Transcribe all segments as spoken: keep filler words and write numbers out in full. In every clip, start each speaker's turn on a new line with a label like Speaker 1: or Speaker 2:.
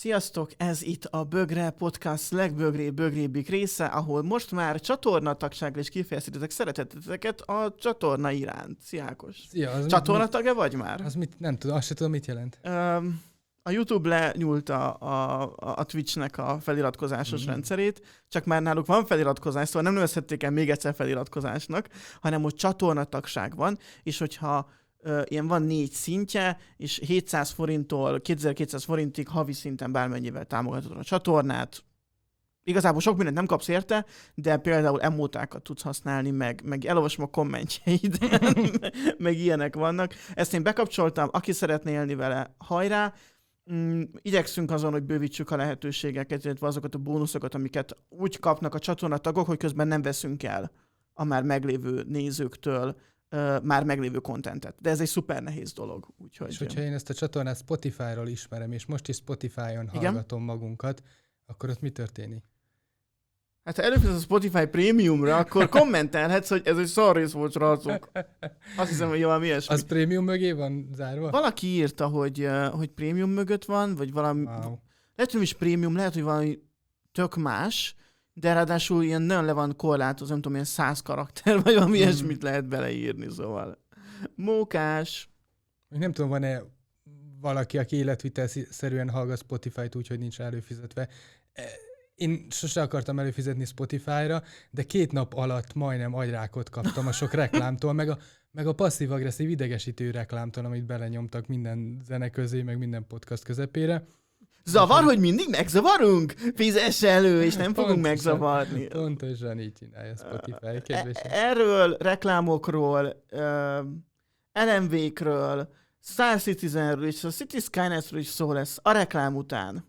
Speaker 1: Sziasztok! Ez itt a Bögre Podcast legbögrébb bögrébbik része, ahol most már csatornatagságra is kifejezhetitek szereteteket a csatorna iránt. Szia Ákos!
Speaker 2: Szia!
Speaker 1: Csatornatagja vagy már?
Speaker 2: Az mit, nem tudom, azt sem tudom, mit jelent.
Speaker 1: Um, a YouTube lenyúlt a, a, a Twitchnek a feliratkozásos mm. rendszerét, csak már náluk van feliratkozás, szóval nem nevezhették el még egyszer feliratkozásnak, hanem most csatornatagság van, és hogyha Uh, ilyen van négy szintje, és hétszáz forinttól kétezer-kétszáz forintig havi szinten bármennyivel támogatod a csatornát. Igazából sok mindent nem kapsz érte, de például emótákat tudsz használni, meg, meg elolvasom a kommentjeid, meg ilyenek vannak. Ezt én bekapcsoltam, aki szeretne élni vele, hajrá! Mm, igyekszünk azon, hogy bővítsük a lehetőségeket, illetve azokat a bónuszokat, amiket úgy kapnak a csatornatagok, hogy közben nem veszünk el a már meglévő nézőktől Uh, már meglévő kontentet. De ez egy szuper nehéz dolog. Úgyhogy...
Speaker 2: És hogyha én ezt a csatornát Spotify-ról ismerem, és most is Spotify-on hallgatom magunkat, akkor ott mi történik?
Speaker 1: Hát ha előfizetsz a Spotify Premiumra, akkor kommentelhetsz, hogy ez egy szar rész volt, srácok. Azt hiszem, hogy valami ilyesmi.
Speaker 2: Az Premium mögé van zárva?
Speaker 1: Valaki írta, hogy, uh, hogy Premium mögött van, vagy valami... Wow. Lehet, hogy nem is Premium, lehet, hogy valami tök más, de ráadásul ilyen nagyon le van korlátozva, nem tudom, ilyen száz karakter, vagy valami mm. ilyesmit lehet beleírni, szóval. Mókás.
Speaker 2: Nem tudom, van-e valaki, aki életvitelszerűen hallgat Spotify-t úgy, hogy nincs előfizetve. Én sose akartam előfizetni Spotify-ra, de két nap alatt majdnem agyrákot kaptam a sok reklámtól, meg a, meg a passzív-agresszív idegesítő reklámtól, amit belenyomtak minden zene közé, meg minden podcast közepére.
Speaker 1: Zavar, hogy mindig megzavarunk? Fizess elő, és nem fogunk pontosan, megzavarni.
Speaker 2: Pontosan így csinálja Spotify, kedvesen.
Speaker 1: Erről, reklámokról, el em vé-kről, Star Citizenről és a City Skynetről is szó lesz a reklám után.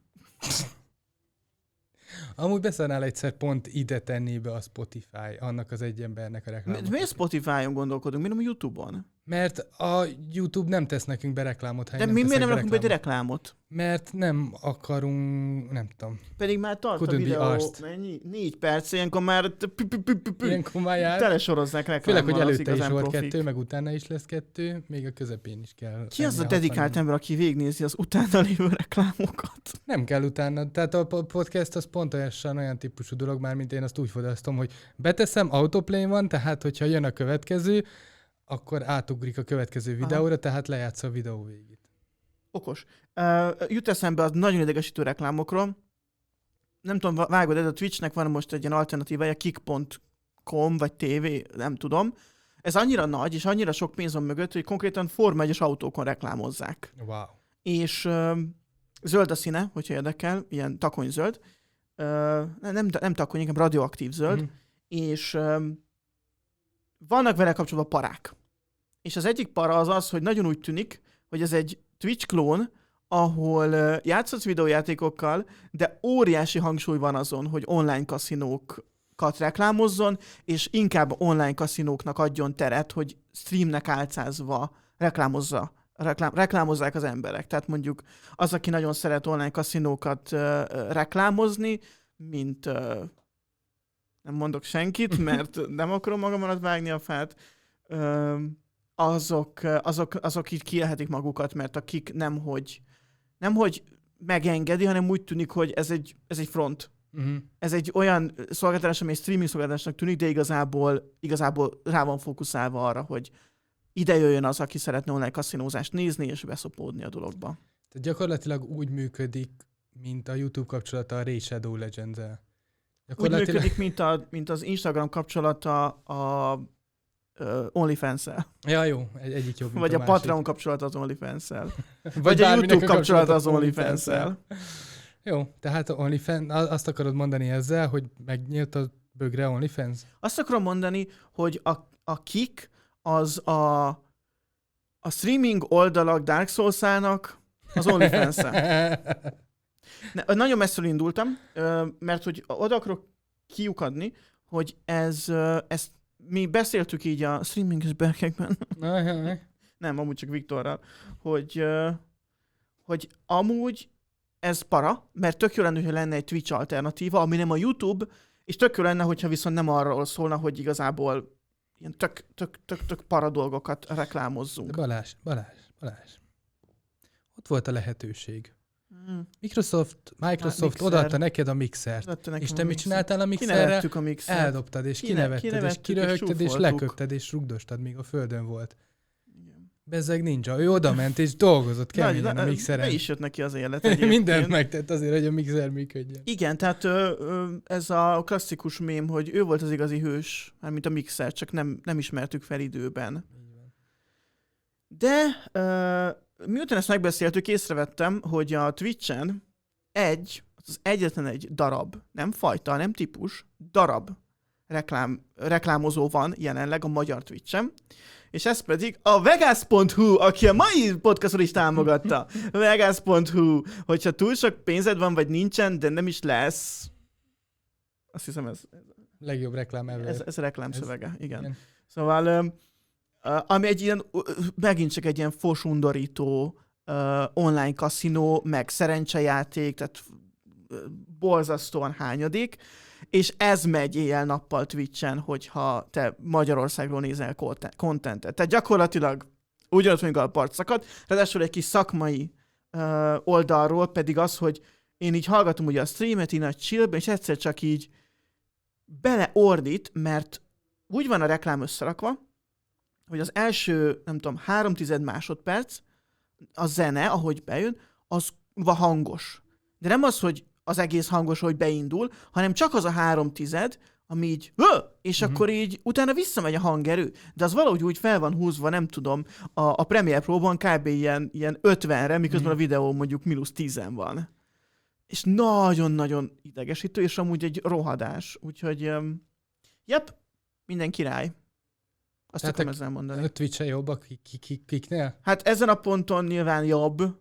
Speaker 2: Amúgy beszélnál egyszer pont ide tenni be a Spotify, annak az egy embernek a reklámot.
Speaker 1: Miért Spotify-on gondolkodunk, miért nem a YouTube-on?
Speaker 2: Mert a YouTube nem tesz nekünk be reklámot.
Speaker 1: De mi miért nem rakunk be egy reklámot?
Speaker 2: Mert nem akarunk, nem tudom.
Speaker 1: Pedig már tart a videó, mennyi? Négy perc, ilyenkor már
Speaker 2: ilyenkor már jár.
Speaker 1: Telesorozzák reklámmal.
Speaker 2: Főleg, hogy előtte is volt kettő, meg utána is lesz kettő, még a közepén is kell.
Speaker 1: Ki az a dedikált ember, aki végignézi az utána lévő reklámokat?
Speaker 2: Nem kell utána. Tehát a podcast az pontosan olyan típusú dolog már, mint én azt úgy fogyasztom, hogy beteszem, autoplay van, tehát hogyha jön a következő, akkor átugrik a következő videóra, aha, tehát lejátsza a videó végét.
Speaker 1: Okos. Uh, jut eszembe az nagyon idegesítő reklámokról. Nem tudom, vágod, ez a Twitchnek van most egy ilyen alternatívája, kick pont com vagy té vé, nem tudom. Ez annyira nagy, és annyira sok pénz van mögött, hogy konkrétan Forma egyes autókon reklámozzák.
Speaker 2: Wow.
Speaker 1: És uh, zöld a színe, hogyha érdekel, ilyen takonyzöld. Uh, nem, nem takony, inkább radioaktív zöld. Mm. És uh, vannak vele kapcsolatban parák. És az egyik para az az, hogy nagyon úgy tűnik, hogy ez egy Twitch klón, ahol uh, játszhatsz videójátékokkal, de óriási hangsúly van azon, hogy online kaszinókat reklámozzon, és inkább online kaszinóknak adjon teret, hogy streamnek álcázva reklámozza, reklám, reklámozzák az emberek. Tehát mondjuk az, aki nagyon szeret online kaszinókat uh, reklámozni, mint... Uh, nem mondok senkit, mert nem akarom magam alatt vágni a fát, uh, azok, azok, azok így kielhetik magukat, mert akik nemhogy, nemhogy megengedi, hanem úgy tűnik, hogy ez egy, ez egy front. Uh-huh. Ez egy olyan szolgáltatás, ami egy streaming szolgáltatásnak tűnik, de igazából, igazából rá van fókuszálva arra, hogy ide jöjjön az, aki szeretne online kaszinózást nézni, és beszopódni a dologba.
Speaker 2: Tehát gyakorlatilag úgy működik, mint a YouTube kapcsolata a Raid Shadow Legends-el.
Speaker 1: Úgy működik, mint, a, mint az Instagram kapcsolata a uh, OnlyFans-el.
Speaker 2: Ja, jó, egy, egyik jobb,
Speaker 1: vagy a, a Patreon kapcsolata az OnlyFans-el. vagy, vagy
Speaker 2: a
Speaker 1: YouTube kapcsolata az OnlyFans-el.
Speaker 2: Jó, tehát a OnlyFans, azt akarod mondani ezzel, hogy megnyílt a bögre OnlyFans? Azt
Speaker 1: akarom mondani, hogy a, a Kik az a, a streaming oldalak Dark Souls-ának az OnlyFans-el. Ne, nagyon messzel indultam, mert hogy oda akarok kiukadni, hogy ez, ezt mi beszéltük így a streaminges berkekben. Nem, amúgy csak Viktorral, hogy, hogy amúgy ez para, mert tök jó lenne, hogyha lenne egy Twitch alternatíva, ami nem a YouTube, és tök jó lenne, hogyha viszont nem arról szólna, hogy igazából ilyen tök, tök, tök, tök para dolgokat reklámozzunk.
Speaker 2: De Balázs, Balázs, Balázs. Ott volt a lehetőség. Hmm. Microsoft, Microsoft
Speaker 1: Mixer.
Speaker 2: odaadta neked a mixert. És te mit csináltál a mixerrel?
Speaker 1: A mixert.
Speaker 2: Eldobtad, és
Speaker 1: Kine,
Speaker 2: kinevetted,
Speaker 1: kinevettük,
Speaker 2: és kiröhögted, és, és leköpted, és rugdostad, míg a földön volt. Bezzeg ninja. Ő oda ment, és dolgozott keményen a mixeren.
Speaker 1: Be is jött neki az élet.
Speaker 2: Mindent megtett azért, hogy a mixer működjön.
Speaker 1: Igen, tehát ö, ö, ez a klasszikus mém, hogy ő volt az igazi hős, mármint a mixer, csak nem, nem ismertük fel időben. De ö, miután ezt megbeszéltük, észrevettem, hogy a Twitchen egy, az egyetlen egy darab, nem fajta, nem típus, darab reklám, reklámozó van jelenleg a magyar Twitchen, és ez pedig a Vegas pont hu, aki a mai podcaston is támogatta. Vegas pont hu, hogyha túl sok pénzed van, vagy nincsen, de nem is lesz. Azt hiszem ez...
Speaker 2: Legjobb reklám ever.
Speaker 1: Ez, ez reklámszövege, ez, igen. igen. Szóval, ami egy ilyen, megint csak egy ilyen fosundorító online kaszinó, meg szerencsejáték, tehát borzasztóan hányadik, és ez megy éjjel-nappal Twitchen, hogyha te Magyarországról nézel kontentet. Tehát gyakorlatilag ugyanott mondjuk a partszakad, ráadásul egy kis szakmai uh, oldalról pedig az, hogy én így hallgatom ugye a streamet, így nagy chillben, és egyszer csak így beleordít, mert úgy van a reklám összerakva, hogy az első, nem tudom, három tized másodperc, a zene, ahogy bejön, az hangos. De nem az, hogy az egész hangos, hogy beindul, hanem csak az a három tized, ami így, Hö! és uh-huh. akkor így utána visszamegy a hangerő. De az valahogy úgy fel van húzva, nem tudom, a, a Premiere Pro-ban kb. ilyen, ilyen ötvenre, miközben uh-huh. a videó mondjuk mínusz tízen van. És nagyon-nagyon idegesítő, és amúgy egy rohadás. Úgyhogy, um, jep, minden király. Azt
Speaker 2: tehát
Speaker 1: tudom ezzel mondani.
Speaker 2: A Twitch-e jobb a kiknél?
Speaker 1: Hát ezen a ponton nyilván jobb,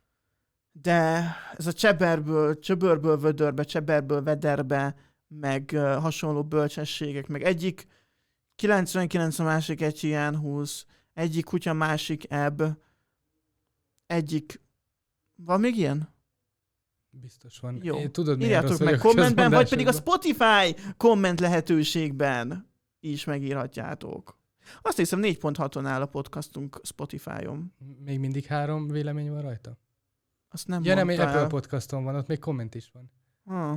Speaker 1: de ez a cseberből, csöbörből vödörbe, cseberből vederbe, meg uh, hasonló bölcsességek, meg egyik kilencvenkilenc, a másik egy ilyen húsz, egyik kutya, másik ebb, egyik... Van még ilyen?
Speaker 2: Biztos van.
Speaker 1: Jó.
Speaker 2: Én, tudod,
Speaker 1: írjátok meg kommentben, vagy pedig a Spotify komment lehetőségben is megírhatjátok. Azt hiszem négy pont haton áll a podcastunk Spotify-on.
Speaker 2: Még mindig három vélemény van rajta?
Speaker 1: Azt nem
Speaker 2: ja,
Speaker 1: mondtál.
Speaker 2: nem, egy Apple podcaston van, ott még komment is van.
Speaker 1: Ah.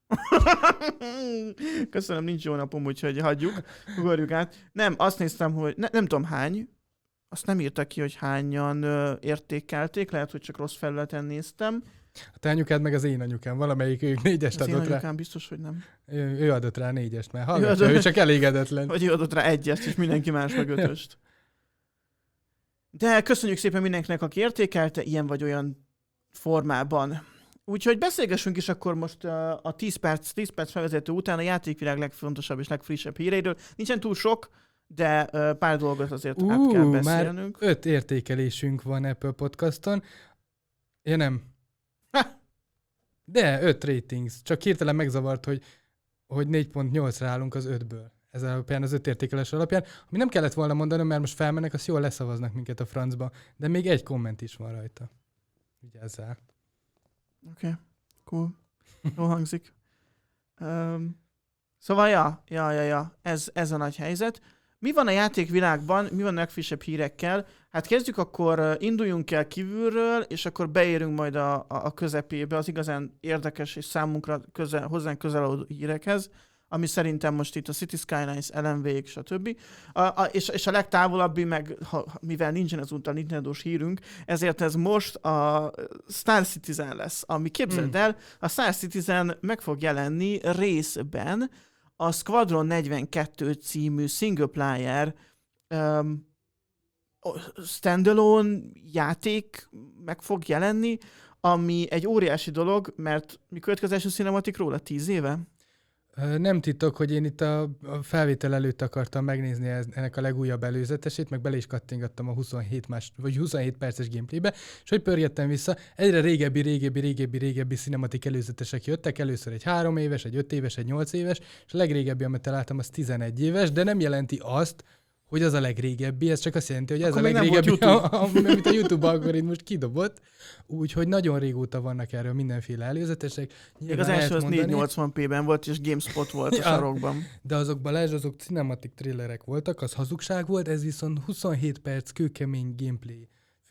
Speaker 1: Köszönöm, nincs jó napom, úgyhogy hagyjuk, ugorjuk át. Nem, azt néztem, hogy ne, nem tudom hány, azt nem írta ki, hogy hányan ö, értékelték, lehet, hogy csak rossz felületen néztem.
Speaker 2: A te anyukád meg az én anyukám, valamelyik ők négyest
Speaker 1: az
Speaker 2: adott
Speaker 1: én
Speaker 2: rá.
Speaker 1: anyukám biztos, hogy nem.
Speaker 2: Ő, ő adott rá négyest, mert hallgatja, ő, ő csak elégedetlen.
Speaker 1: Vagy ő adott rá egyest, és mindenki más meg ötöst. De köszönjük szépen mindenkinek, aki értékelte, ilyen vagy olyan formában. Úgyhogy beszélgessünk is akkor most a tíz perc, tíz perc felvezető után a játékvilág legfontosabb és legfrissebb híreiről. Nincsen túl sok, de pár dolgot azért uh, át kell beszélnünk.
Speaker 2: Már öt értékelésünk van Apple Podcaston. Ja nem. Ha! De öt ratings. Csak hirtelen megzavart, hogy, hogy négy pont nyolcra állunk az ötből. Ez alapján, az öt értékelés alapján. Ami nem kellett volna mondanom, mert most felmennek, azt jól leszavaznak minket a francba. De még egy komment is van rajta. Vigyázzál.
Speaker 1: Oké, okay. Cool. Jól hangzik. Um, szóval, ja, ja, ja, ja. Ez, ez a nagy helyzet. Mi van a játékvilágban, mi van a legfrissebb hírekkel? Hát kezdjük akkor, induljunk el kívülről, és akkor beérünk majd a, a, a közepébe az igazán érdekes és számunkra közel, hozzánk közel adó hírekhez, ami szerintem most itt a City Skylines, el em vé-k, stb. A, a, és, és a legtávolabbi, meg ha, mivel nincsen ezúttal Nintendo-s hírünk, ezért ez most a Star Citizen lesz, ami képzeld el, a Star Citizen meg fog jelenni részben a Squadron negyvenkettő című single player um, standalone játék meg fog jelenni, ami egy óriási dolog, mert mikor jött az első cinematik róla? Tíz éve?
Speaker 2: Nem titok, hogy én itt a, a felvétel előtt akartam megnézni ez, ennek a legújabb előzetesét, meg bele is kattingattam a huszonhét, más, vagy huszonhét perces gameplaybe, és hogy pörgettem vissza, egyre régebbi, régebbi, régebbi, régebbi cinematik előzetesek jöttek, először egy három éves, egy öt éves, egy nyolc éves, és a legrégebbi, amit találtam, az tizenegy éves, de nem jelenti azt, hogy az a legrégebbi, ez csak azt jelenti, hogy ez akkor a legrégebbi, amit a YouTube algoritmus kidobott. Úgyhogy nagyon régóta vannak erről mindenféle előzetesek.
Speaker 1: Még az első az négyszáznyolcvan pé-ben volt, és GameSpot volt ja, a sarokban.
Speaker 2: De azok, Balázs, azok cinematic thrillerek voltak, az hazugság volt, ez viszont huszonhét perc kőkemény gameplay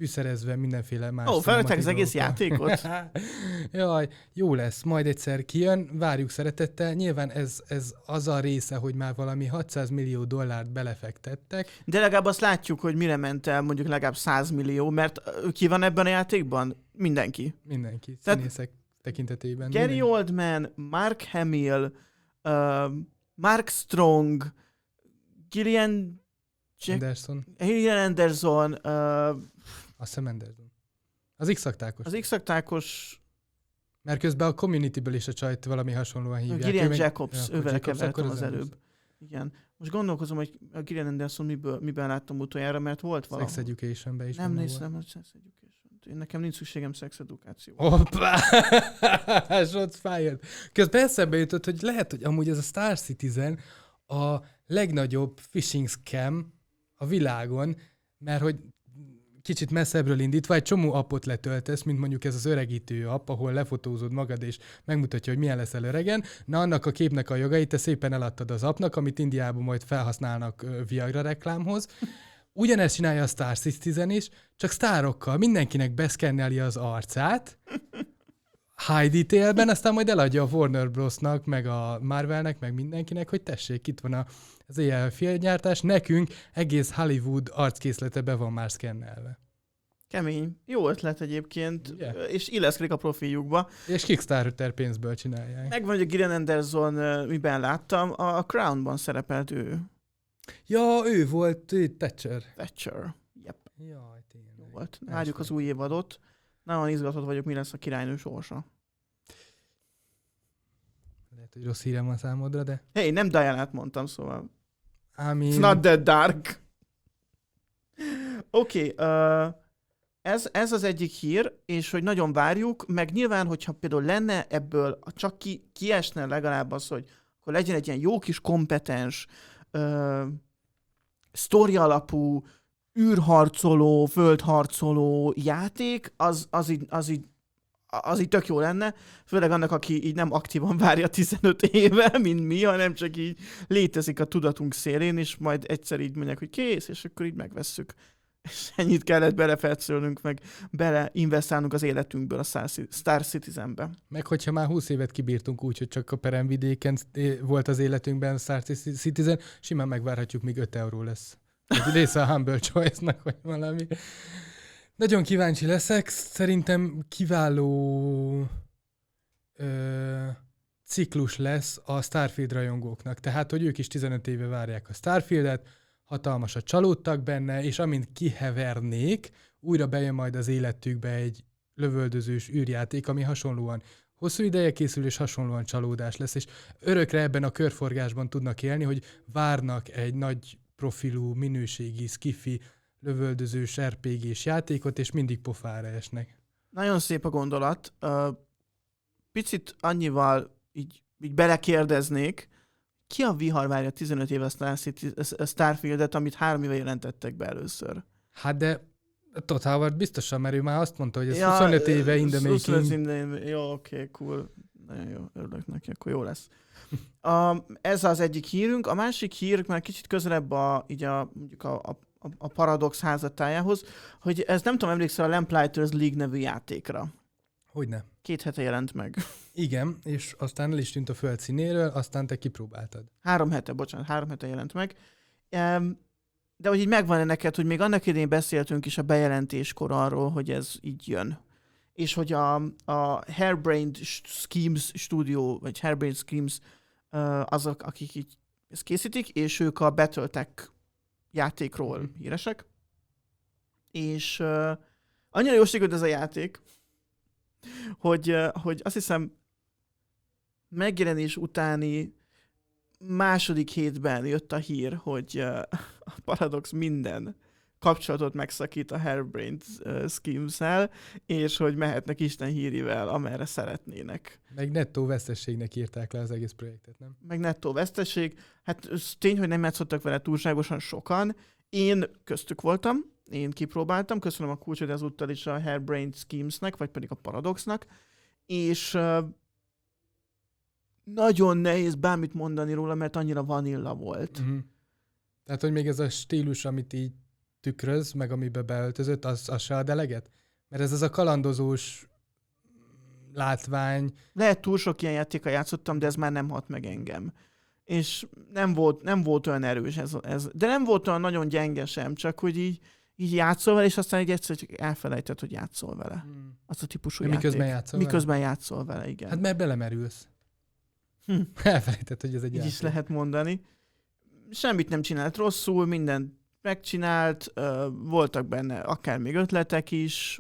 Speaker 2: fűszerezve mindenféle más.
Speaker 1: Ó, felvettek az egész játékot.
Speaker 2: Jaj, jó lesz, majd egyszer kijön, várjuk szeretettel. Nyilván ez, ez az a része, hogy már valami hatszáz millió dollárt belefektettek.
Speaker 1: De legalább azt látjuk, hogy mire ment el mondjuk legalább száz millió, mert ki van ebben a játékban? Mindenki.
Speaker 2: Mindenki,
Speaker 1: Tehát
Speaker 2: színészek tekintetében.
Speaker 1: Gary
Speaker 2: Mindenki.
Speaker 1: Oldman, Mark Hamill, uh, Mark Strong, Gillian Jack-
Speaker 2: Anderson.
Speaker 1: Gillian Anderson, uh,
Speaker 2: Azt hiszem Anderson. Az X-aktákos.
Speaker 1: az X-aktákos
Speaker 2: Mert közben a Community-ből is a csajt valami hasonlóan hívják.
Speaker 1: Gillian
Speaker 2: Ő meg-
Speaker 1: Jacobs,
Speaker 2: Ja,
Speaker 1: ővel
Speaker 2: Jacobs,
Speaker 1: kevertem
Speaker 2: akkor
Speaker 1: az
Speaker 2: az
Speaker 1: előbb. Igen. Most gondolkozom, hogy a Gillian Anderson miből, miben láttam utoljára, mert volt valahol.
Speaker 2: Sex Education-ben is
Speaker 1: Nem
Speaker 2: benne
Speaker 1: néztem a Sex Education. Én nekem nincs szükségem Sex Edukáció.
Speaker 2: Hoppá! Shots fired. Közben eszembe jutott, hogy lehet, hogy amúgy ez a Star Citizen a legnagyobb phishing scam a világon, mert hogy kicsit messzebbről indítva egy csomó appot letöltesz, mint mondjuk ez az öregítő app, ahol lefotózod magad és megmutatja, hogy milyen leszel öregen. Na, annak a képnek a jogait te szépen eladtad az appnak, amit Indiában majd felhasználnak ö, Viagra reklámhoz. Ugyanezt csinálja a Star Citizen is, csak sztárokkal. Mindenkinek beszkenneli az arcát, high detailben, aztán majd eladja a Warner Brosnak, meg a Marvelnek, meg mindenkinek, hogy tessék, itt van az éjjel filmgyártás, nekünk egész Hollywood arckészlete be van már szkennelve.
Speaker 1: Kemény. Jó ötlet egyébként,
Speaker 2: Ugye?
Speaker 1: és illeszkedik a profiljukba.
Speaker 2: És Kickstarter pénzből csinálják.
Speaker 1: Megvan, hogy a Gillian Anderson, uh, miben láttam, a, a Crownban szerepelt ő.
Speaker 2: Ja, ő volt, ő Thatcher.
Speaker 1: Thatcher. Yep.
Speaker 2: Jaj, tényleg.
Speaker 1: Jó volt. Várjuk az új évadot. Nagyon izgatott vagyok, mi lesz a királynő sorsa.
Speaker 2: Lehet, hogy rossz hírem van számodra, de...
Speaker 1: Hey, nem Diana-t mondtam, szóval.
Speaker 2: I mean...
Speaker 1: It's not that dark. Oké, okay, uh, ez, ez az egyik hír, és hogy nagyon várjuk, meg nyilván, hogyha például lenne ebből, csak ki, kiesne legalább az, hogy akkor legyen egy ilyen jó kis kompetens, uh, sztori alapú, űrharcoló, földharcoló játék, az, az, így, az, így, az így tök jó lenne, főleg annak, aki így nem aktívan várja tizenöt éve, mint mi, hanem csak így létezik a tudatunk szélén, és majd egyszer így mondják, hogy kész, és akkor így megvesszük. És ennyit kellett belefetszölnünk, meg beleinvestálnunk az életünkből a Star Citizenbe.
Speaker 2: Meg hogyha már húsz évet kibírtunk úgy, hogy csak a peremvidéken volt az életünkben Star Citizen, simán megvárhatjuk, míg öt euró lesz. Egy része a Humble Choice-nak, vagy valami. Nagyon kíváncsi leszek. Szerintem kiváló ö, ciklus lesz a Starfield rajongóknak. Tehát, hogy ők is tizenöt éve várják a Starfieldet, hatalmasat csalódtak benne, és amint kihevernék, újra bejön majd az életükbe egy lövöldözős űrjáték, ami hasonlóan hosszú ideje készül, és hasonlóan csalódás lesz, és örökre ebben a körforgásban tudnak élni, hogy várnak egy nagy profilú, minőségi, skifi, lövöldözős er pé gés játékot, és mindig pofára esnek.
Speaker 1: Nagyon szép a gondolat. Picit annyival így, így belekérdeznék, ki a vihar várja tizenöt éve a Star City, a Starfieldet, amit három éve jelentettek be először?
Speaker 2: Hát de Todd Howard biztosan, mert ő már azt mondta, hogy ez ja, huszonöt éve in the making.
Speaker 1: In jó, oké, okay, cool. Nagyon jó, örülök neki, akkor jó lesz. Um, ez az egyik hírünk. A másik hír már kicsit közelebb a, így a, mondjuk a, a, a Paradox házatájához, hogy ez nem tudom, emlékszel a Lamplighters League nevű játékra.
Speaker 2: Hogyne.
Speaker 1: Két hete jelent meg.
Speaker 2: Igen, és aztán el is tűnt a föld színéről, aztán te kipróbáltad.
Speaker 1: Három hete, bocsánat, három hete jelent meg. Um, de hogy így megvan-e neked, hogy még annak idején beszéltünk is a bejelentéskor arról, hogy ez így jön. És hogy a, a Harebrained Schemes Studio, vagy Harebrained Schemes uh, azok, akik így ezt készítik, és ők a Battletech játékról mm. híresek. És uh, annyira jó sikerült ez a játék, hogy, uh, hogy azt hiszem megjelenés utáni második hétben jött a hír, hogy uh, a Paradox minden kapcsolatot megszakít a Harebrained uh, Schemes-el, és hogy mehetnek Isten hírivel, amerre szeretnének.
Speaker 2: Meg nettó vesztességnek írták le az egész projektet, nem?
Speaker 1: Meg nettó veszteség. Hát tény, hogy nem játszottak vele túlságosan sokan. Én köztük voltam, én kipróbáltam, köszönöm a kulcsot ezúttal is a Harebrained Schemes-nek, vagy pedig a Paradoxnak, és uh, nagyon nehéz bármit mondani róla, mert annyira vanilla volt.
Speaker 2: Uh-huh. Tehát, hogy még ez a stílus, amit így tükröz, meg amiben beöltözött, az, az se ad eleget? Mert ez az a kalandozós látvány.
Speaker 1: Lehet túl sok ilyen játékkal játszottam, de ez már nem hat meg engem. És nem volt, nem volt olyan erős ez, ez. De nem volt olyan nagyon gyenge sem, csak hogy így, így játszol vele, és aztán egy egyszer csak elfelejted, hogy játszol vele. Hmm. Az a típusú játék.
Speaker 2: Miközben játszol
Speaker 1: Miközben
Speaker 2: vele?
Speaker 1: játszol vele, igen.
Speaker 2: Hát mert belemerülsz. Hm. Elfelejted, hogy ez egy
Speaker 1: így
Speaker 2: játék.
Speaker 1: Így is lehet mondani. Semmit nem csinált rosszul, mindent megcsinált, voltak benne akár még ötletek is.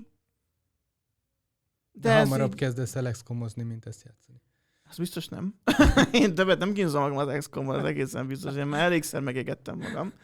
Speaker 2: De, De hamarabb így... kezdesz el ex comozni, mint ezt játszani.
Speaker 1: Az biztos nem. Én többet nem kínzom magam az ex comon, az egészen biztos. Én már elégszer megégettem magam.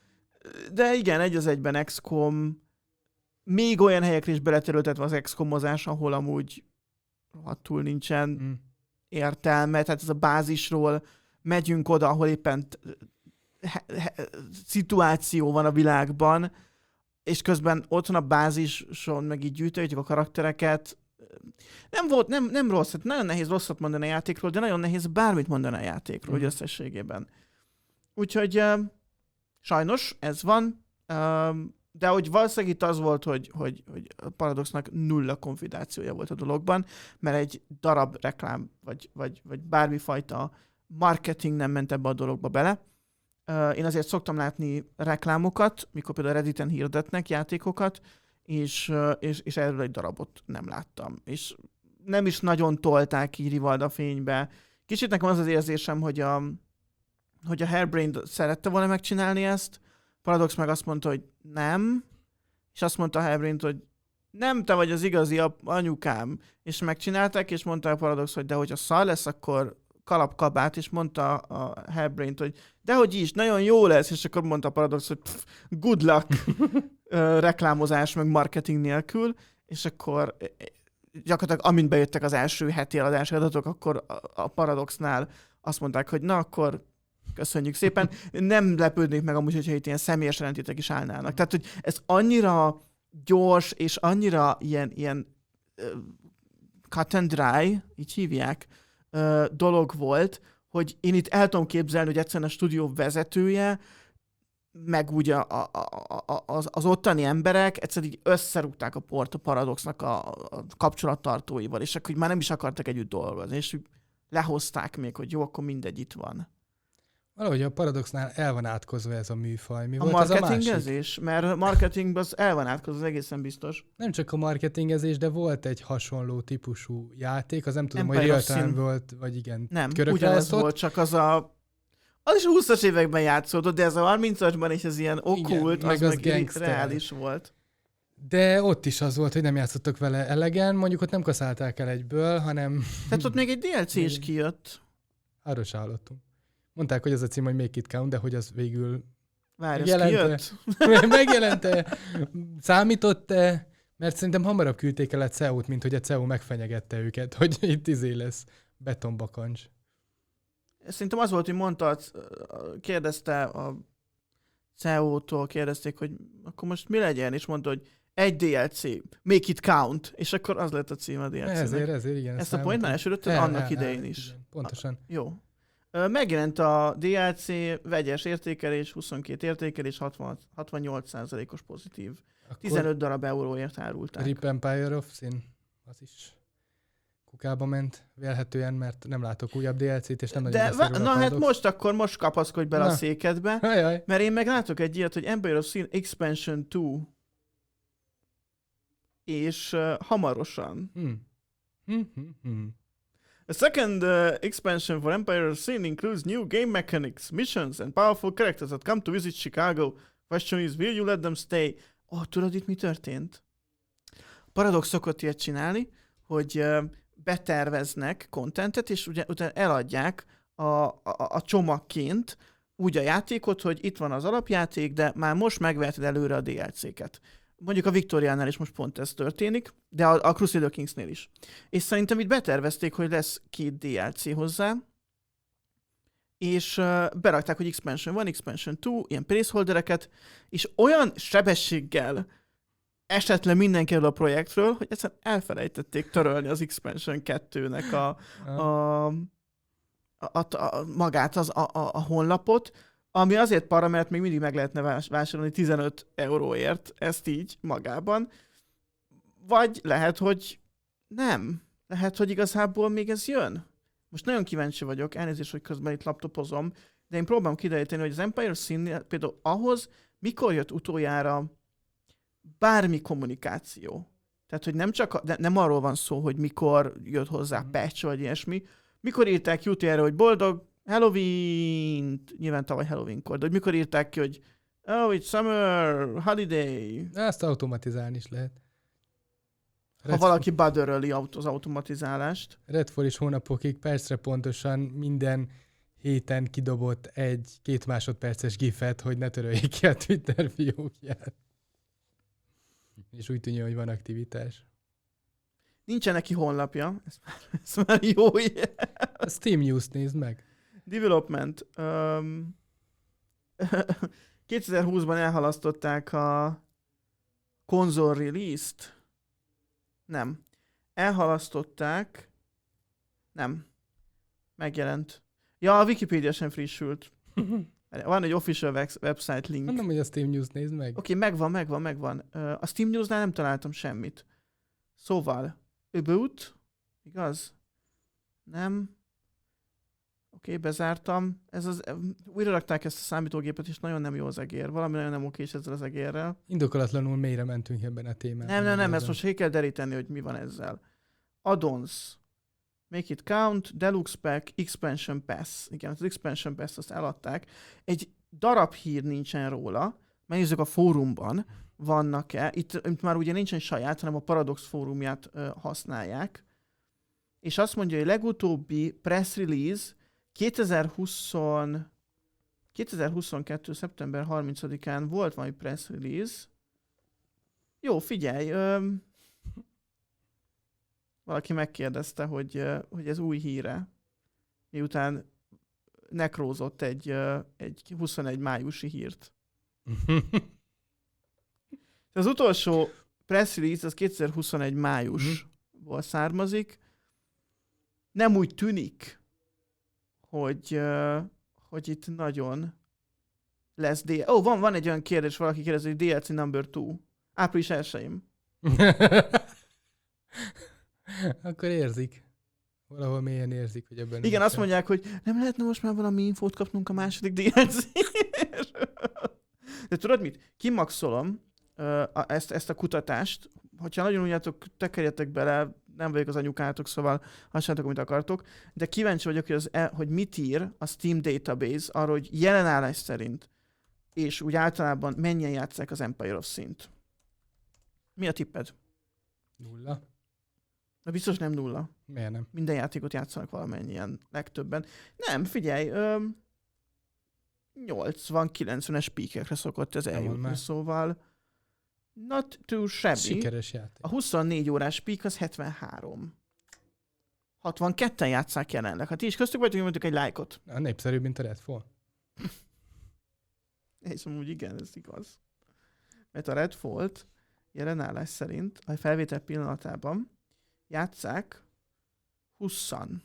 Speaker 1: De igen, egy az egyben ex com. Még olyan helyekre is beleterültetve az ex comozás, ahol amúgy rohadtul nincsen mm. értelme. Tehát ez a bázisról megyünk oda, ahol éppen he- he- szituáció van a világban, és közben ott van a bázison, meg így gyűjtőjük a karaktereket. Nem volt, nem, nem rossz, hát nagyon nehéz rosszat mondani a játékról, de nagyon nehéz bármit mondani a játékról, mm. összességében. Úgyhogy uh, sajnos ez van, uh, de hogy valószínűleg itt az volt, hogy, hogy, hogy a Paradoxnak nulla konfidációja volt a dologban, mert egy darab reklám, vagy, vagy, vagy bármifajta marketing nem ment ebbe a dologba bele. Uh, én azért szoktam látni reklámokat, mikor például Redditen hirdetnek játékokat, és, uh, és, és erről egy darabot nem láttam. És nem is nagyon tolták így Rivalda fénybe. Kicsit nekem az az érzésem, hogy a, hogy a Harebrained szerette volna megcsinálni ezt, Paradox meg azt mondta, hogy nem, és azt mondta a Harebrained, hogy nem te vagy az igazi anyukám, és megcsinálták, és mondta a Paradox, hogy de hogyha szar lesz, akkor kalapkabát, és mondta a Harebrained, hogy dehogy is, nagyon jó lesz, és akkor mondta a Paradox, hogy pff, good luck reklámozás, meg marketing nélkül, és akkor gyakorlatilag amint bejöttek az első heti eladási adatok, akkor a Paradoxnál azt mondták, hogy na akkor köszönjük szépen. Nem lepődnék meg amúgy, hogyha itt ilyen személyes jelentétek is állnának. Tehát, hogy ez annyira gyors, és annyira ilyen, ilyen uh, cut and dry, így hívják, uh, dolog volt, hogy én itt el tudom képzelni, hogy egyszerűen a stúdió vezetője, meg ugye a, a, a, az, az ottani emberek egyszerűen így összerúgták a port a Paradoxnak a, a kapcsolattartóival, és akkor már nem is akartak együtt dolgozni, és lehozták még, hogy jó, akkor mindegy itt van.
Speaker 2: Valahogy a Paradoxnál el van átkozva ez a műfaj. Mi
Speaker 1: a
Speaker 2: volt
Speaker 1: marketingezés? Mert a marketingben az el van átkozva, az egészen biztos.
Speaker 2: Nem csak a marketingezés, de volt egy hasonló típusú játék, az nem tudom, Empire hogy real-time volt, vagy igen,
Speaker 1: nem, ugyanez volt, csak az a az is a húszas években játszódott, de ez a harmincasban is ez ilyen okkult, igen, az meg, az meg reális volt.
Speaker 2: De ott is az volt, hogy nem játszottak vele elegen, mondjuk ott nem kaszálták el egyből, hanem...
Speaker 1: Tehát ott még egy dé el cé is kijött.
Speaker 2: Arról se hallottunk. Mondták, hogy az a cím, hogy Make It Count, de hogy az végül...
Speaker 1: Várj, ez kijött?
Speaker 2: Megjelente? Számított-e? Mert szerintem hamarabb küldték el a cé e ó-t, mint hogy a cé e ó megfenyegette őket, hogy itt izé lesz betonbakancs.
Speaker 1: Szerintem az volt, hogy mondta, kérdezte a cé e ó-tól, kérdezték, hogy akkor most mi legyen, és mondta, hogy egy dé el cé, Make It Count, és akkor az lett a cím a dé el cé-nek.
Speaker 2: Ezért, ezért, igen.
Speaker 1: Ezt a point már esődött annak idején el, is.
Speaker 2: Igen, pontosan.
Speaker 1: A, jó. Megjelent a dé el cé, vegyes értékelés, huszonkét értékelés, hatvan, hatvannyolc százalékos pozitív. Akkor tizenöt darab euróért árulták.
Speaker 2: Rip Empire of Sin, az is kukába ment, vélhetően, mert nem látok újabb dé el cét, és nem nagyon
Speaker 1: beszél róla. Na hát most akkor most kapaszkodj bele na. a székedbe,
Speaker 2: Ajaj.
Speaker 1: mert én meg látok egy ilyet, hogy Empire of Sin Expansion kettő, és uh, hamarosan.
Speaker 2: Hmm. Hmm, hmm, hmm.
Speaker 1: A second uh, expansion for Empire of Sin includes new game mechanics, missions, and powerful characters that come to visit Chicago. Question is, will you let them stay? Oh, tudod itt mi történt? Paradox szokott ilyet csinálni, hogy uh, beterveznek contentet, és ugye utána eladják a, a, a csomagként úgy a játékot, hogy itt van az alapjáték, de már most megveheted előre a dé el cé-ket. Mondjuk a Victoriánál is most pont ez történik, de a, a Crusader Kingsnél is. És szerintem itt betervezték, hogy lesz két dé el cé hozzá, és uh, berakták, hogy Expansion van, Expansion kettő, ilyen placeholdereket, és olyan sebességgel esett le mindenkiről a projektről, hogy egyszerűen elfelejtették törölni az Expansion kettőnek a, a, a, a, a magát, az, a, a, a honlapot, Ami azért para, mert még mindig meg lehetne vás- vásárolni tizenöt euróért, ezt így magában. Vagy lehet, hogy nem. Lehet, hogy igazából még ez jön. Most nagyon kíváncsi vagyok, elnézést, hogy közben itt laptopozom, de én próbálom kideríteni, hogy az Empire of Sin például ahhoz, mikor jött utoljára bármi kommunikáció. Tehát, hogy nem csak, de nem arról van szó, hogy mikor jött hozzá patch, vagy ilyesmi. Mikor írták ki utoljára, hogy boldog Halloween, nyilván tavaly Halloweenkor, de hogy mikor írták ki, hogy oh, it's summer, holiday.
Speaker 2: Ezt automatizálni is lehet.
Speaker 1: Ha Redfall, valaki butteröli az automatizálást.
Speaker 2: Redfall is hónapokig percre pontosan minden héten kidobott egy két másodperces gifet, hogy ne töröljék ki a Twitter fiókját. És úgy tűnjön, hogy van aktivitás.
Speaker 1: Nincsen neki honlapja. Ez már, ez már jó ilyen.
Speaker 2: A Steam News nézd meg.
Speaker 1: Development. Um, kétezer-húszban elhalasztották a konzol release-t. Nem. Elhalasztották. Nem. Megjelent. Ja, a Wikipedia sem frissült. Van egy official website link.
Speaker 2: Mondom, hogy a Steam News nézd meg.
Speaker 1: Oké, okay, megvan, megvan, megvan. A Steam News-nál nem találtam semmit. Szóval, About, igaz? Nem. Oké, okay, bezártam. Ez az, újra rakták ezt a számítógépet, és nagyon nem jó az egér. Valami nagyon nem okés ezzel az egérrel.
Speaker 2: Indokolatlanul mélyre mentünk ebben a témában.
Speaker 1: Nem, nem, nem, ezt most ki kell deríteni, hogy mi van ezzel. Addons. Make it count, Deluxe Pack, Expansion Pass. Igen, az Expansion Pass azt eladták. Egy darab hír nincsen róla. Megnézzük a fórumban, vannak-e. Itt, itt már ugye nincsen saját, hanem a Paradox fórumját uh, használják. És azt mondja, hogy legutóbbi press release kétezer-húsz, kétezer-huszonkettő. szeptember harmincadikán volt valami press release. Jó, figyelj, öm, valaki megkérdezte, hogy, hogy ez új híre, miután nekrózott egy, egy huszonegy májusi hírt. Az utolsó press release az kétezer-huszonegy májusból származik. Nem úgy tűnik, hogy, hogy itt nagyon lesz dé el cé. Ó, oh, van, van egy olyan kérdés, valaki kérdezi, hogy dé el cé number two. április elsején.
Speaker 2: Akkor érzik. Valahol mélyen érzik, hogy ebben...
Speaker 1: Igen, azt mondják, hogy nem lehetne most már valami infót kapnunk a második dé el cé-ről. De tudod mit? Kimaxolom uh, a, ezt, ezt a kutatást. Hogyha nagyon úgy tekerjetek bele, nem vagyok az anyukátok, szóval hasonlítok, amit akartok, de kíváncsi vagyok, hogy, az, hogy mit ír a Steam Database arról, hogy jelen állás szerint, és úgy általában mennyien játsszák az Empire of Sin-t. Mi a tipped?
Speaker 2: Nulla.
Speaker 1: Na biztos nem nulla.
Speaker 2: Miért nem?
Speaker 1: Minden játékot játszanak valamennyien, legtöbben. Nem, figyelj, öm, nyolcvan-kilencvenes píkekre szokott ez eljutni, szóval not too shabby.
Speaker 2: Sikeres játék.
Speaker 1: A huszonnégy órás pík az hetvenhárom. hatvanketten játsszák jelenleg. Ha ti is köztük vagytok, nyomjatok egy lájkot.
Speaker 2: A népszerűbb, mint a Redfall.
Speaker 1: És amúgy igen, ez igaz. Mert a Redfall-t jelenállás szerint a felvétel pillanatában játsszák huszan.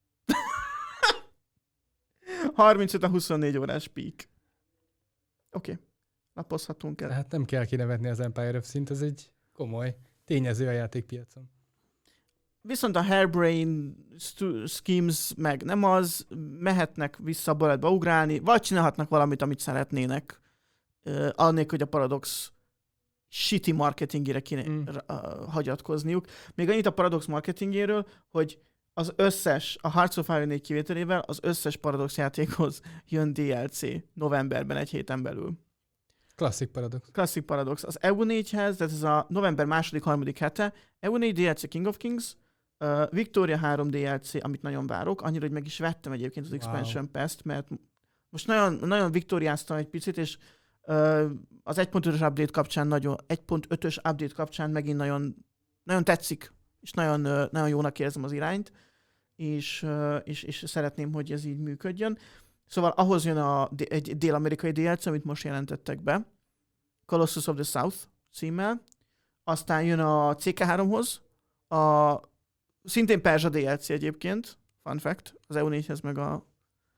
Speaker 1: harmincöt a huszonnégy órás peak. Oké, okay. Lapozhatunk el.
Speaker 2: Hát nem kell kinevetni az Empire of Sin, ez egy komoly tényező a játékpiacon.
Speaker 1: Viszont a Hairbrain stu- Schemes meg nem az, mehetnek vissza a baletba ugrálni, vagy csinálhatnak valamit, amit szeretnének, uh, annélkül, hogy a Paradox shitty marketingére kéne mm. uh, hagyatkozniuk. Még annyit a Paradox marketingéről, hogy az összes, a Hearts of Iron négy kivételével az összes Paradox játékhoz jön dé el cé novemberben, egy héten belül.
Speaker 2: Klasszik Paradox.
Speaker 1: Klasszik Paradox. Az E U négyhez, tehát ez a november második, harmadik hete, E U négy dé el cé King of Kings, uh, Victoria három dé el cé, amit nagyon várok, annyira, hogy meg is vettem egyébként az wow. Expansion Pass-t, mert most nagyon, nagyon Victoriáztam egy picit, és uh, az egy pont ötös update kapcsán nagyon, egy pont ötös update kapcsán megint nagyon, nagyon tetszik, és nagyon, uh, nagyon jónak érzem az irányt, és, uh, és, és szeretném, hogy ez így működjön. Szóval ahhoz jön a, egy dél-amerikai dé el cé, amit most jelentettek be, Colossus of the South címmel, aztán jön a cé ká háromhoz, a szintén Perzsa dé el cé egyébként, fun fact, az E U négyhez meg a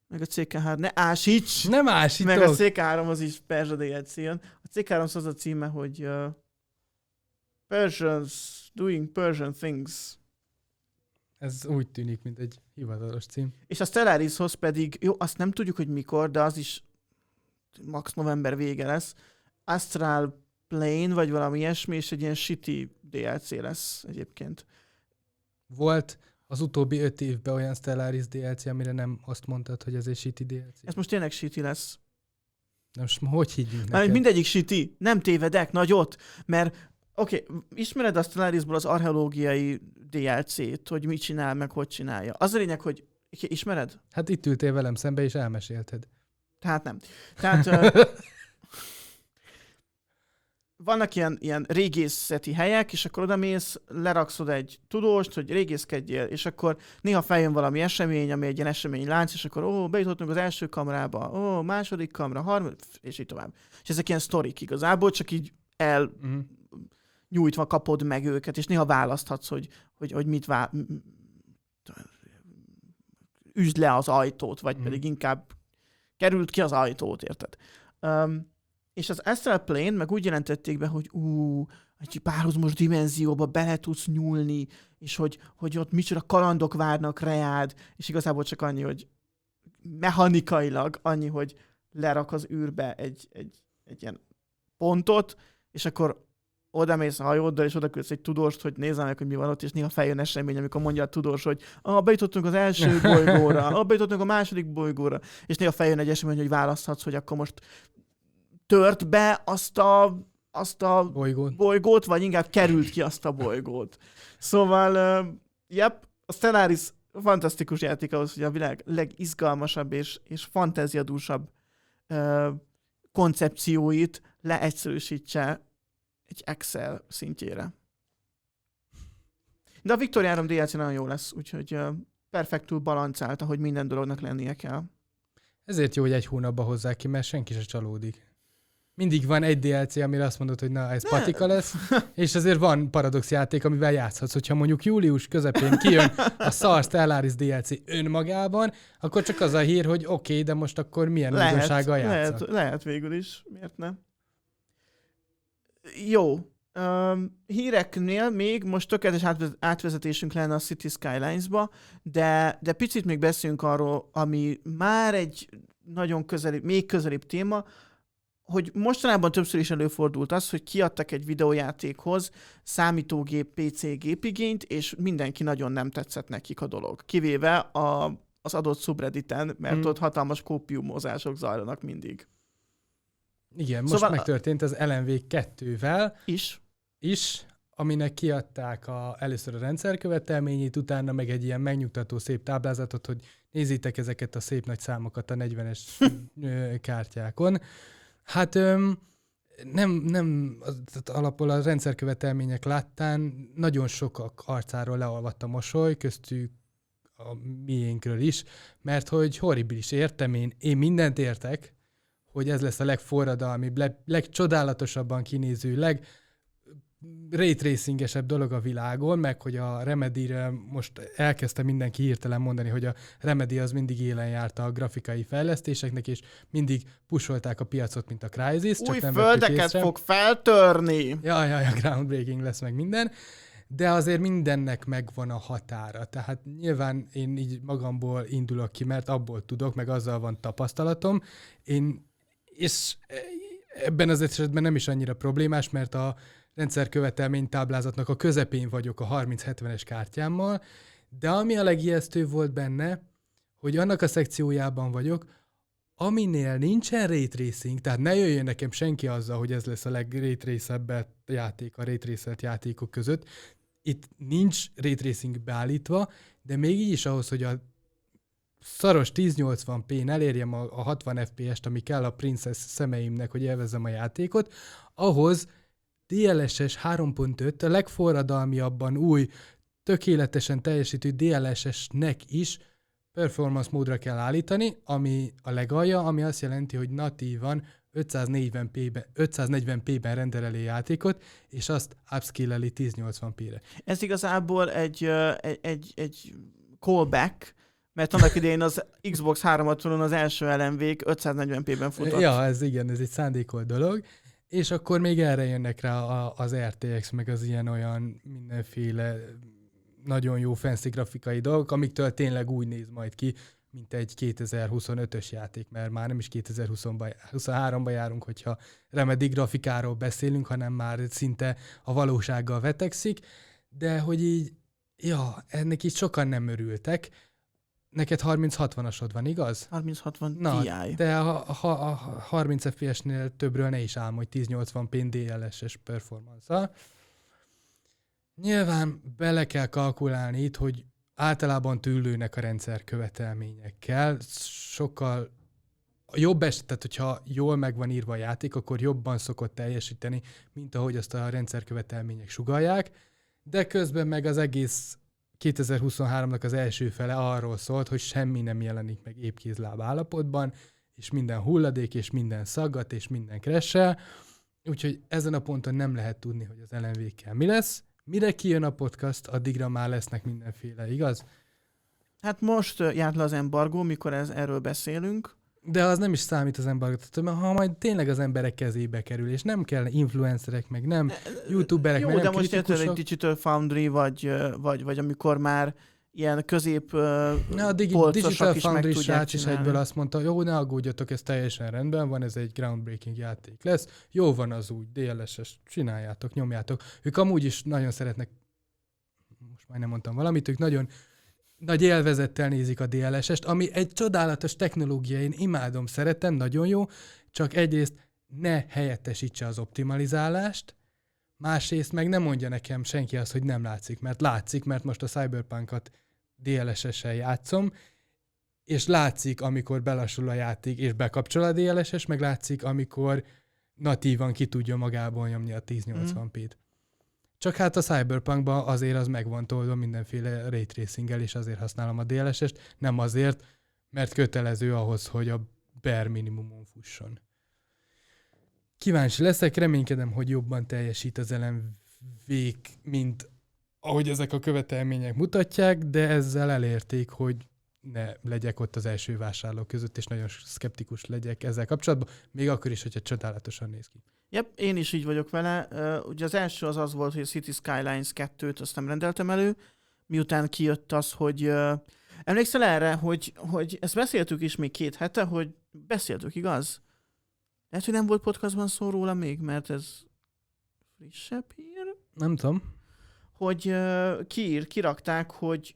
Speaker 1: meg a cé ká három, ne ásíts!
Speaker 2: Nem ásítok!
Speaker 1: Meg a cé ká három az is Perzsa dé el cé jön. A cé ká három az a címe, hogy uh, Persians doing Persian things.
Speaker 2: Ez úgy tűnik, mint egy hivatalos cím.
Speaker 1: És a Stellarishoz pedig, jó, azt nem tudjuk, hogy mikor, de az is max november vége lesz. Astral Plane, vagy valami ilyesmi, és egy ilyen shitty dé el cé lesz egyébként.
Speaker 2: Volt az utóbbi öt évben olyan Stellaris dé el cé, amire nem azt mondtad, hogy ez egy shitty dé el cé.
Speaker 1: Ez most tényleg shitty lesz.
Speaker 2: Na most hogy higgyünk neked?
Speaker 1: Mert mindegyik shitty. Nem tévedek nagyot, mert oké, okay, ismered a Stellarisból az archeológiai dé el cét, hogy mit csinál, meg hogy csinálja. Az a lényeg, hogy ismered?
Speaker 2: Hát itt ültél velem szembe, és elmesélted.
Speaker 1: Tehát nem. Tehát uh, vannak ilyen, ilyen régészeti helyek, és akkor odamész, lerakszod egy tudóst, hogy régészkedjél, és akkor néha feljön valami esemény, ami egy ilyen eseménylánc, és akkor ó, bejutottunk az első kamrába, ó, második kamra, harmadik, és így tovább. És ezek ilyen sztorik igazából, csak így el uh-huh. nyújtva kapod meg őket, és néha választhatsz, hogy, hogy, hogy mit vá... üzd le az ajtót, vagy uh-huh. pedig inkább került ki az ajtót, érted? Um, és az Astral Plane meg úgy jelentették be, hogy ú, egy párhuzamos dimenzióba bele tudsz nyúlni, és hogy, hogy ott micsoda kalandok várnak reád, és igazából csak annyi, hogy mechanikailag annyi, hogy lerak az űrbe egy, egy, egy ilyen pontot, és akkor odamész a hajóddal, és odaküldsz egy tudóst, hogy nézzem meg, hogy mi van ott, és néha feljön esemény, amikor mondja a tudós, hogy ah, bejutottunk az első bolygóra, ah, bejutottunk a második bolygóra, és néha feljön egy esemény, hogy választhatsz, hogy akkor most tört be azt a, azt a
Speaker 2: bolygót.
Speaker 1: bolygót, vagy inkább került ki azt a bolygót. Szóval, uh, yep, a Stellaris fantasztikus játék ahhoz, hogy a világ legizgalmasabb és, és fantáziadúsabb uh, koncepcióit leegyszerűsítse egy Excel szintjére. De a Victoria három dé el cé nagyon jó lesz, úgyhogy uh, perfektul balancálta, hogy minden dolognak lennie kell.
Speaker 2: Ezért jó, hogy egy hónapba hozzák ki, mert senki se csalódik. Mindig van egy dé el cé, amire azt mondod, hogy na, ez ne. patika lesz, és azért van paradox játék, amivel játszhatsz. Hogyha mondjuk július közepén kijön a szar Stellaris dé el cé önmagában, akkor csak az a hír, hogy oké, okay, de most akkor milyen újdonsággal játszak.
Speaker 1: Lehet, lehet végül is, miért ne? Jó. Um, híreknél még most tökéletes átvezetésünk lenne a City Skylines-ba, de, de picit még beszélünk arról, ami már egy nagyon közeli, még közelibb téma, hogy mostanában többször is előfordult az, hogy kiadtak egy videójátékhoz számítógép pé cé gépigényt, és mindenki nagyon nem tetszett nekik a dolog. Kivéve a, az adott subredditen, mert hmm. ott hatalmas kópiumozások zajlanak mindig.
Speaker 2: Igen, most szóval megtörtént az el em vé kettővel
Speaker 1: is,
Speaker 2: is aminek kiadták a, először a rendszerkövetelményét, utána meg egy ilyen megnyugtató szép táblázatot, hogy nézzétek ezeket a szép nagy számokat a negyvenes kártyákon. Hát öm, nem, nem az, alapból a rendszerkövetelmények láttán nagyon sokak arcáról leolvadt a mosoly, köztük a miénkről is, mert hogy horribilis, értem én, én mindent értek, hogy ez lesz a legforradalmibb, leg, legcsodálatosabban kinéző, leg ray tracingesebb dolog a világon, meg hogy a Remedy-re most elkezdte mindenki hirtelen mondani, hogy a Remedy az mindig élen járta a grafikai fejlesztéseknek, és mindig pusolták a piacot, mint a Crysis. Csak
Speaker 1: Új
Speaker 2: nem
Speaker 1: földeket fog feltörni!
Speaker 2: Jaj, jaj, a groundbreaking lesz meg minden. De azért mindennek megvan a határa. Tehát nyilván én így magamból indulok ki, mert abból tudok, meg azzal van tapasztalatom. Én, és ebben az esetben nem is annyira problémás, mert a rendszerkövetelmény táblázatnak a közepén vagyok a harminc hetvenes kártyámmal, de ami a legijesztőbb volt benne, hogy annak a szekciójában vagyok, aminél nincsen ray tracing, tehát ne jöjjön nekem senki azzal, hogy ez lesz a legrétrészebb játék a rétrészelt játékok között. Itt nincs ray tracing beállítva, de még így is ahhoz, hogy a szaros ezernyolcvan pén elérjem a, a hatvan ef pé est, ami kell a Princess szemeimnek, hogy élvezzem a játékot, ahhoz dé el es es három pont öt, a legforradalmiabban új, tökéletesen teljesítő dé el es esnek is performance módra kell állítani, ami a legalja, ami azt jelenti, hogy natívan ötszáznegyven pében, ötszáznegyven pében rendeleli játékot, és azt upscale-eli ezernyolcvan pére.
Speaker 1: Ez igazából egy, egy, egy, egy callback Mert annak idején az Xbox háromszázhatvanon az első el em vé-k ötszáznegyven pé-ben futott.
Speaker 2: Ja, ez igen, ez egy szándékolt dolog. És akkor még erre jönnek rá az er té eksz, meg az ilyen-olyan mindenféle nagyon jó fancy grafikai dolgok, amiktől tényleg úgy néz majd ki, mint egy kétezer-huszonötös játék, mert már nem is kétezer-huszonháromban járunk, hogyha remedi grafikáról beszélünk, hanem már szinte a valósággal vetekszik, de hogy így, ja, ennek így sokan nem örültek. Neked harminc hatvanasod van, igaz?
Speaker 1: harminc hatvan
Speaker 2: Na,
Speaker 1: Ti.
Speaker 2: de a, a, a harminc ef pé es-nél többről ne is álmodj, hogy ezernyolcvan pé dé el es-es performance-al. Nyilván bele kell kalkulálni itt, hogy általában tűlőnek a rendszer követelményekkel. Sokkal jobb eset, tehát hogyha jól meg van írva a játék, akkor jobban szokott teljesíteni, mint ahogy azt a rendszer követelmények sugallják, de közben meg az egész kétezer-huszonháromnak az első fele arról szólt, hogy semmi nem jelenik meg épkézláb állapotban, és minden hulladék, és minden szaggat, és minden crashel. Úgyhogy ezen a ponton nem lehet tudni, hogy az el em vé-kkel mi lesz. Mire kijön a podcast, addigra már lesznek mindenféle, igaz?
Speaker 1: Hát most járt le az embargó, mikor ez, erről beszélünk.
Speaker 2: De az nem is számít az embargó. Tehát, ha majd tényleg az emberek kezébe kerül, és nem kell influencerek, meg nem youtuberek,
Speaker 1: Jó,
Speaker 2: meg
Speaker 1: de
Speaker 2: nem
Speaker 1: most érted
Speaker 2: kritikusok.
Speaker 1: egy Digital Foundry, vagy, vagy, vagy amikor már ilyen közép
Speaker 2: Na, a digi-
Speaker 1: polcosak
Speaker 2: Digital
Speaker 1: is meg
Speaker 2: Foundry
Speaker 1: tudják
Speaker 2: srác is
Speaker 1: csinálni.
Speaker 2: egyből azt mondta, jó, ne aggódjatok, ez teljesen rendben van, ez egy groundbreaking játék lesz, jó van az úgy, dé el es-es, csináljátok, nyomjátok. Ők amúgy is nagyon szeretnek, most már nem mondtam valamit, ők nagyon nagy élvezettel nézik a dé el es-est, ami egy csodálatos technológia, én imádom, szeretem, nagyon jó, csak egyrészt ne helyettesítse az optimalizálást, másrészt meg nem mondja nekem senki azt, hogy nem látszik, mert látszik, mert most a Cyberpunkat dé el es-essel játszom, és látszik, amikor belassul a játék, és bekapcsol a dé el es-es, meg látszik, amikor natívan ki tudja magából nyomni a ezernyolcvan pé-t. Csak hát a Cyberpunkban azért az meg van toldva mindenféle ray tracing-el, és azért használom a dé el es-est, nem azért, mert kötelező ahhoz, hogy a bare minimumon fusson. Kíváncsi leszek, reménykedem, hogy jobban teljesít az el em vé-k, mint ahogy ezek a követelmények mutatják, de ezzel elérték, hogy ne legyek ott az első vásárlók között, és nagyon szkeptikus legyek ezzel kapcsolatban, még akkor is, hogyha csodálatosan néz ki.
Speaker 1: Yep, én is így vagyok vele. Uh, ugye az első az az volt, hogy a City Skylines kettőt azt nem rendeltem elő, miután kijött az, hogy uh, emlékszel erre, hogy, hogy ezt beszéltük is még két hete, hogy beszéltük, igaz? Lehet, hogy nem volt podcastban szó róla még, mert ez frissebb hír?
Speaker 2: Nem tudom.
Speaker 1: Hogy uh, kiír, kirakták, hogy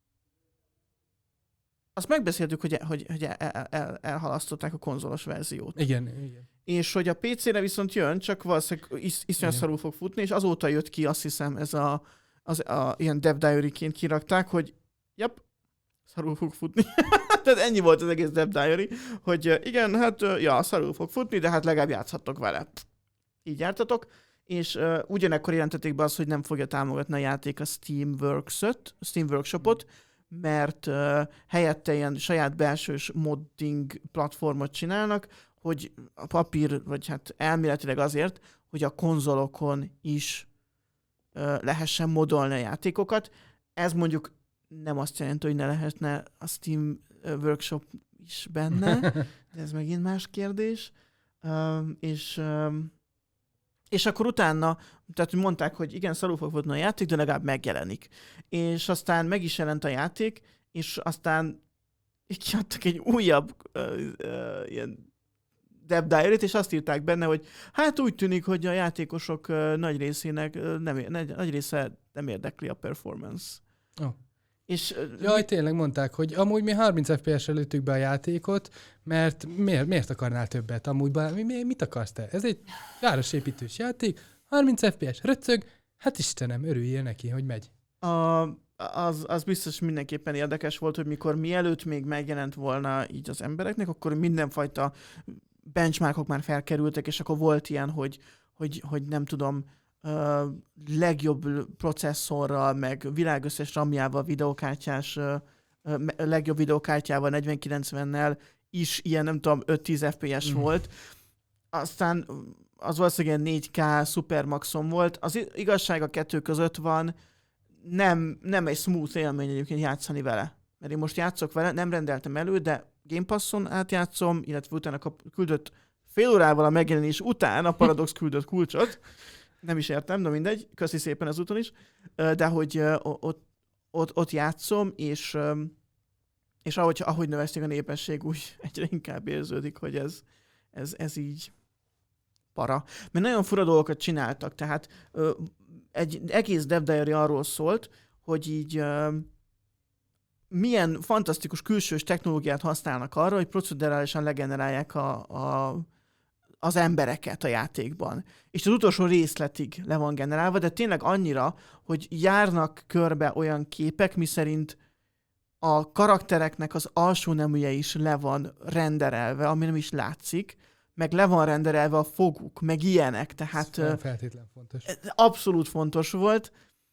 Speaker 1: azt megbeszéltük, hogy, hogy, hogy el, el, elhalasztották a konzolos verziót.
Speaker 2: Igen, igen.
Speaker 1: És hogy a pé cére viszont jön, csak valószínűleg is, iszonyat szarul fog futni, és azóta jött ki, azt hiszem, ez a, az, a ilyen dev diary-ként kirakták, hogy jep, szarul fog futni. Tehát ennyi volt az egész dev diary, hogy igen, hát ja, szarul fog futni, de hát legalább játszhattok vele. Így jártatok. És uh, ugyanekkor jelentették be azt, hogy nem fogja támogatni a játék a Steamworks-öt, Steam Workshopot, mert uh, helyette ilyen saját belsős modding platformot csinálnak, hogy a papír, vagy hát elméletileg azért, hogy a konzolokon is uh, lehessen modolni a játékokat. Ez mondjuk nem azt jelenti, hogy ne lehetne a Steam Workshop is benne, de ez megint más kérdés. Um, és, um, és akkor utána, tehát mondták, hogy igen, szarul fog futni a játék, de legalább megjelenik. És aztán meg is jelent a játék, és aztán kiadtak egy újabb uh, uh, ilyen dev diary-t, és azt írták benne, hogy hát úgy tűnik, hogy a játékosok uh, nagy részének uh, nem, nagy, nagy része nem érdekli a performance.
Speaker 2: Oh.
Speaker 1: És, uh,
Speaker 2: Jaj,
Speaker 1: mi...
Speaker 2: tényleg mondták, hogy amúgy mi harminc ef pé es-re lőttük be a játékot, mert miért, miért akarnál többet? Amúgy mi, mi, mit akarsz te? Ez egy városépítős játék, harminc ef pé es, röccög, hát Istenem, örüljél neki, hogy megy.
Speaker 1: A, az, az biztos mindenképpen érdekes volt, hogy mikor mielőtt még megjelent volna így az embereknek, akkor mindenfajta benchmarkok már felkerültek, és akkor volt ilyen, hogy, hogy, hogy nem tudom, uh, legjobb processzorral, meg világösszes ramjával, videokártyás, uh, uh, legjobb videokártyával, negyven kilencvennel is ilyen, nem tudom, öt-tíz ef pé es mm. volt. Aztán az valószínűleg négy ká Supermaxon volt. Az igazság a kettő között van, nem, nem egy smooth élmény egyébként játszani vele. mert én most játszok vele, nem rendeltem elő, de Game Passon átjátszom, illetve utána kap, küldött fél órával a megjelenés után a Paradox küldött kulcsot. Nem is értem, de mindegy, köszi szépen ezúton is. De hogy ott, ott, ott játszom, és, és ahogy, ahogy növezték a népesség, úgy egyre inkább érződik, hogy ez, ez, ez így para. Mert nagyon fura dolgokat csináltak, tehát egy egész Dev Diary arról szólt, hogy így milyen fantasztikus külsős technológiát használnak arra, hogy procedurálisan legenerálják a, a, az embereket a játékban. És az utolsó részletig le van generálva, de tényleg annyira, hogy járnak körbe olyan képek, miszerint a karaktereknek az alsó neműje is le van renderelve, ami nem is látszik, meg le van renderelve a foguk, meg ilyenek. Tehát
Speaker 2: ez feltétlen fontos.
Speaker 1: Abszolút fontos volt,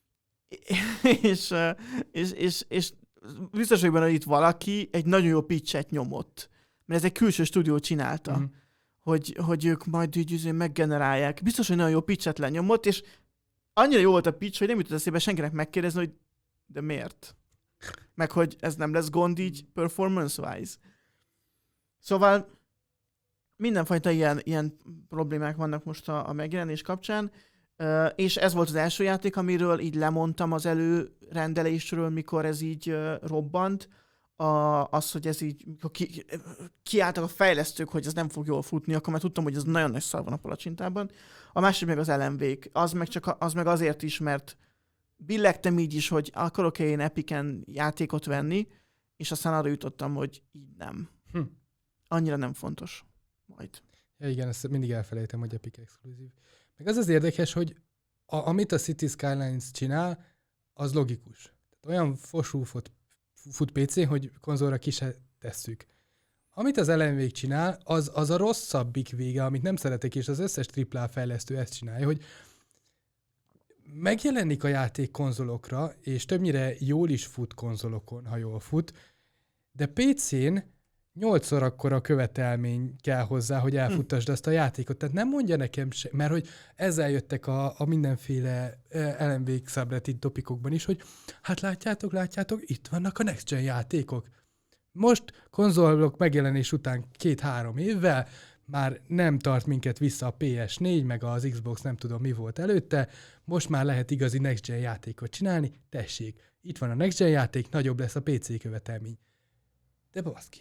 Speaker 1: és, és, és, és biztos, hogy benne, hogy itt valaki egy nagyon jó pitchet nyomott. Mert ez egy külső stúdió csinálta, mm. hogy, hogy ők majd így meggenerálják. Biztos, hogy nagyon jó pitchet lenyomott, és annyira jó volt a pitch, hogy nem jutott eszébe senkinek megkérdezni, hogy de miért? Meg hogy ez nem lesz gond így performance-wise. Szóval mindenfajta ilyen, ilyen problémák vannak most a, a megjelenés kapcsán, uh, és ez volt az első játék, amiről így lemondtam az előrendelésről, mikor ez így uh, robbant. A, az, hogy ez így, ki, kiálltak a fejlesztők, hogy ez nem fog jól futni, akkor már tudtam, hogy ez nagyon nagy szar van a palacsintában. A másik meg az el em vé-k. Az meg, csak, az meg azért is, mert billegtem így is, hogy akarok-e én Epicen játékot venni, és aztán arra jutottam, hogy így nem. Hm. Annyira nem fontos. Majd.
Speaker 2: Ja igen, ezt mindig elfelejtem, hogy Epic exkluzív. Meg az az érdekes, hogy a, amit a City Skylines csinál, az logikus. Tehát olyan fosú fut, fut pé cé, hogy konzolra ki se tesszük. Amit az el em vé csinál, az, az a rosszabbik vége, amit nem szeretek, és az összes á á á fejlesztő ezt csinálja, hogy megjelenik a játék konzolokra, és többnyire jól is fut konzolokon, ha jól fut, de pé cén nyolcszor akkora követelmény kell hozzá, hogy elfuttasd azt a játékot. Tehát nem mondja nekem se, mert hogy ezzel jöttek a, a mindenféle el em vé subreddit topikokban is, hogy hát látjátok, látjátok, itt vannak a Next Gen játékok. Most konzolok megjelenés után két-három évvel már nem tart minket vissza a pé es négy, meg az Xbox, nem tudom mi volt előtte, most már lehet igazi Next Gen játékot csinálni, tessék, itt van a Next Gen játék, nagyobb lesz a pé cé követelmény. De baszki.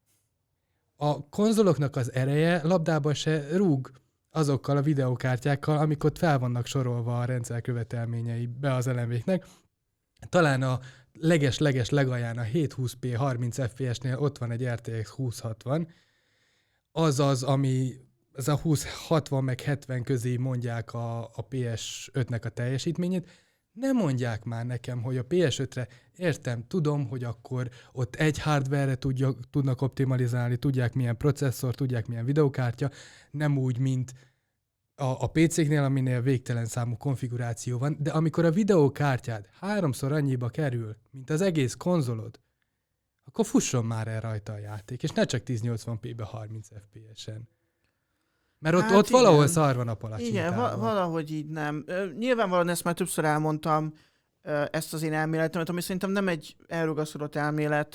Speaker 2: A konzoloknak az ereje labdába se rúg azokkal a videokártyákkal, amik ott fel vannak sorolva a rendszer követelményei be az el em vé-knek. Talán a leges-leges legalján a hétszázhúsz pé harminc ef pé es-nél ott van egy er té exz húsz hatvan, az az, ami az a húsz hatvan meg hetven közé mondják a, a pé es ötnek a teljesítményét. Ne mondják már nekem, hogy a pé es ötre értem, tudom, hogy akkor ott egy hardware-re tudja, tudnak optimalizálni, tudják milyen processzor, tudják milyen videokártya, nem úgy, mint a, a pé céknél, aminél végtelen számú konfiguráció van, de amikor a videokártyád háromszor annyiba kerül, mint az egész konzolod, akkor fusson már el rajta a játék, és ne csak ezernyolcvan pé-be harminc ef pé es-en. Mert ott, hát ott valahol szar van a palacsintában.
Speaker 1: Igen, valahogy így nem. Nyilvánvalóan ezt már többször elmondtam, ezt az én elméletemet, ami szerintem nem egy elrugaszkodott elmélet,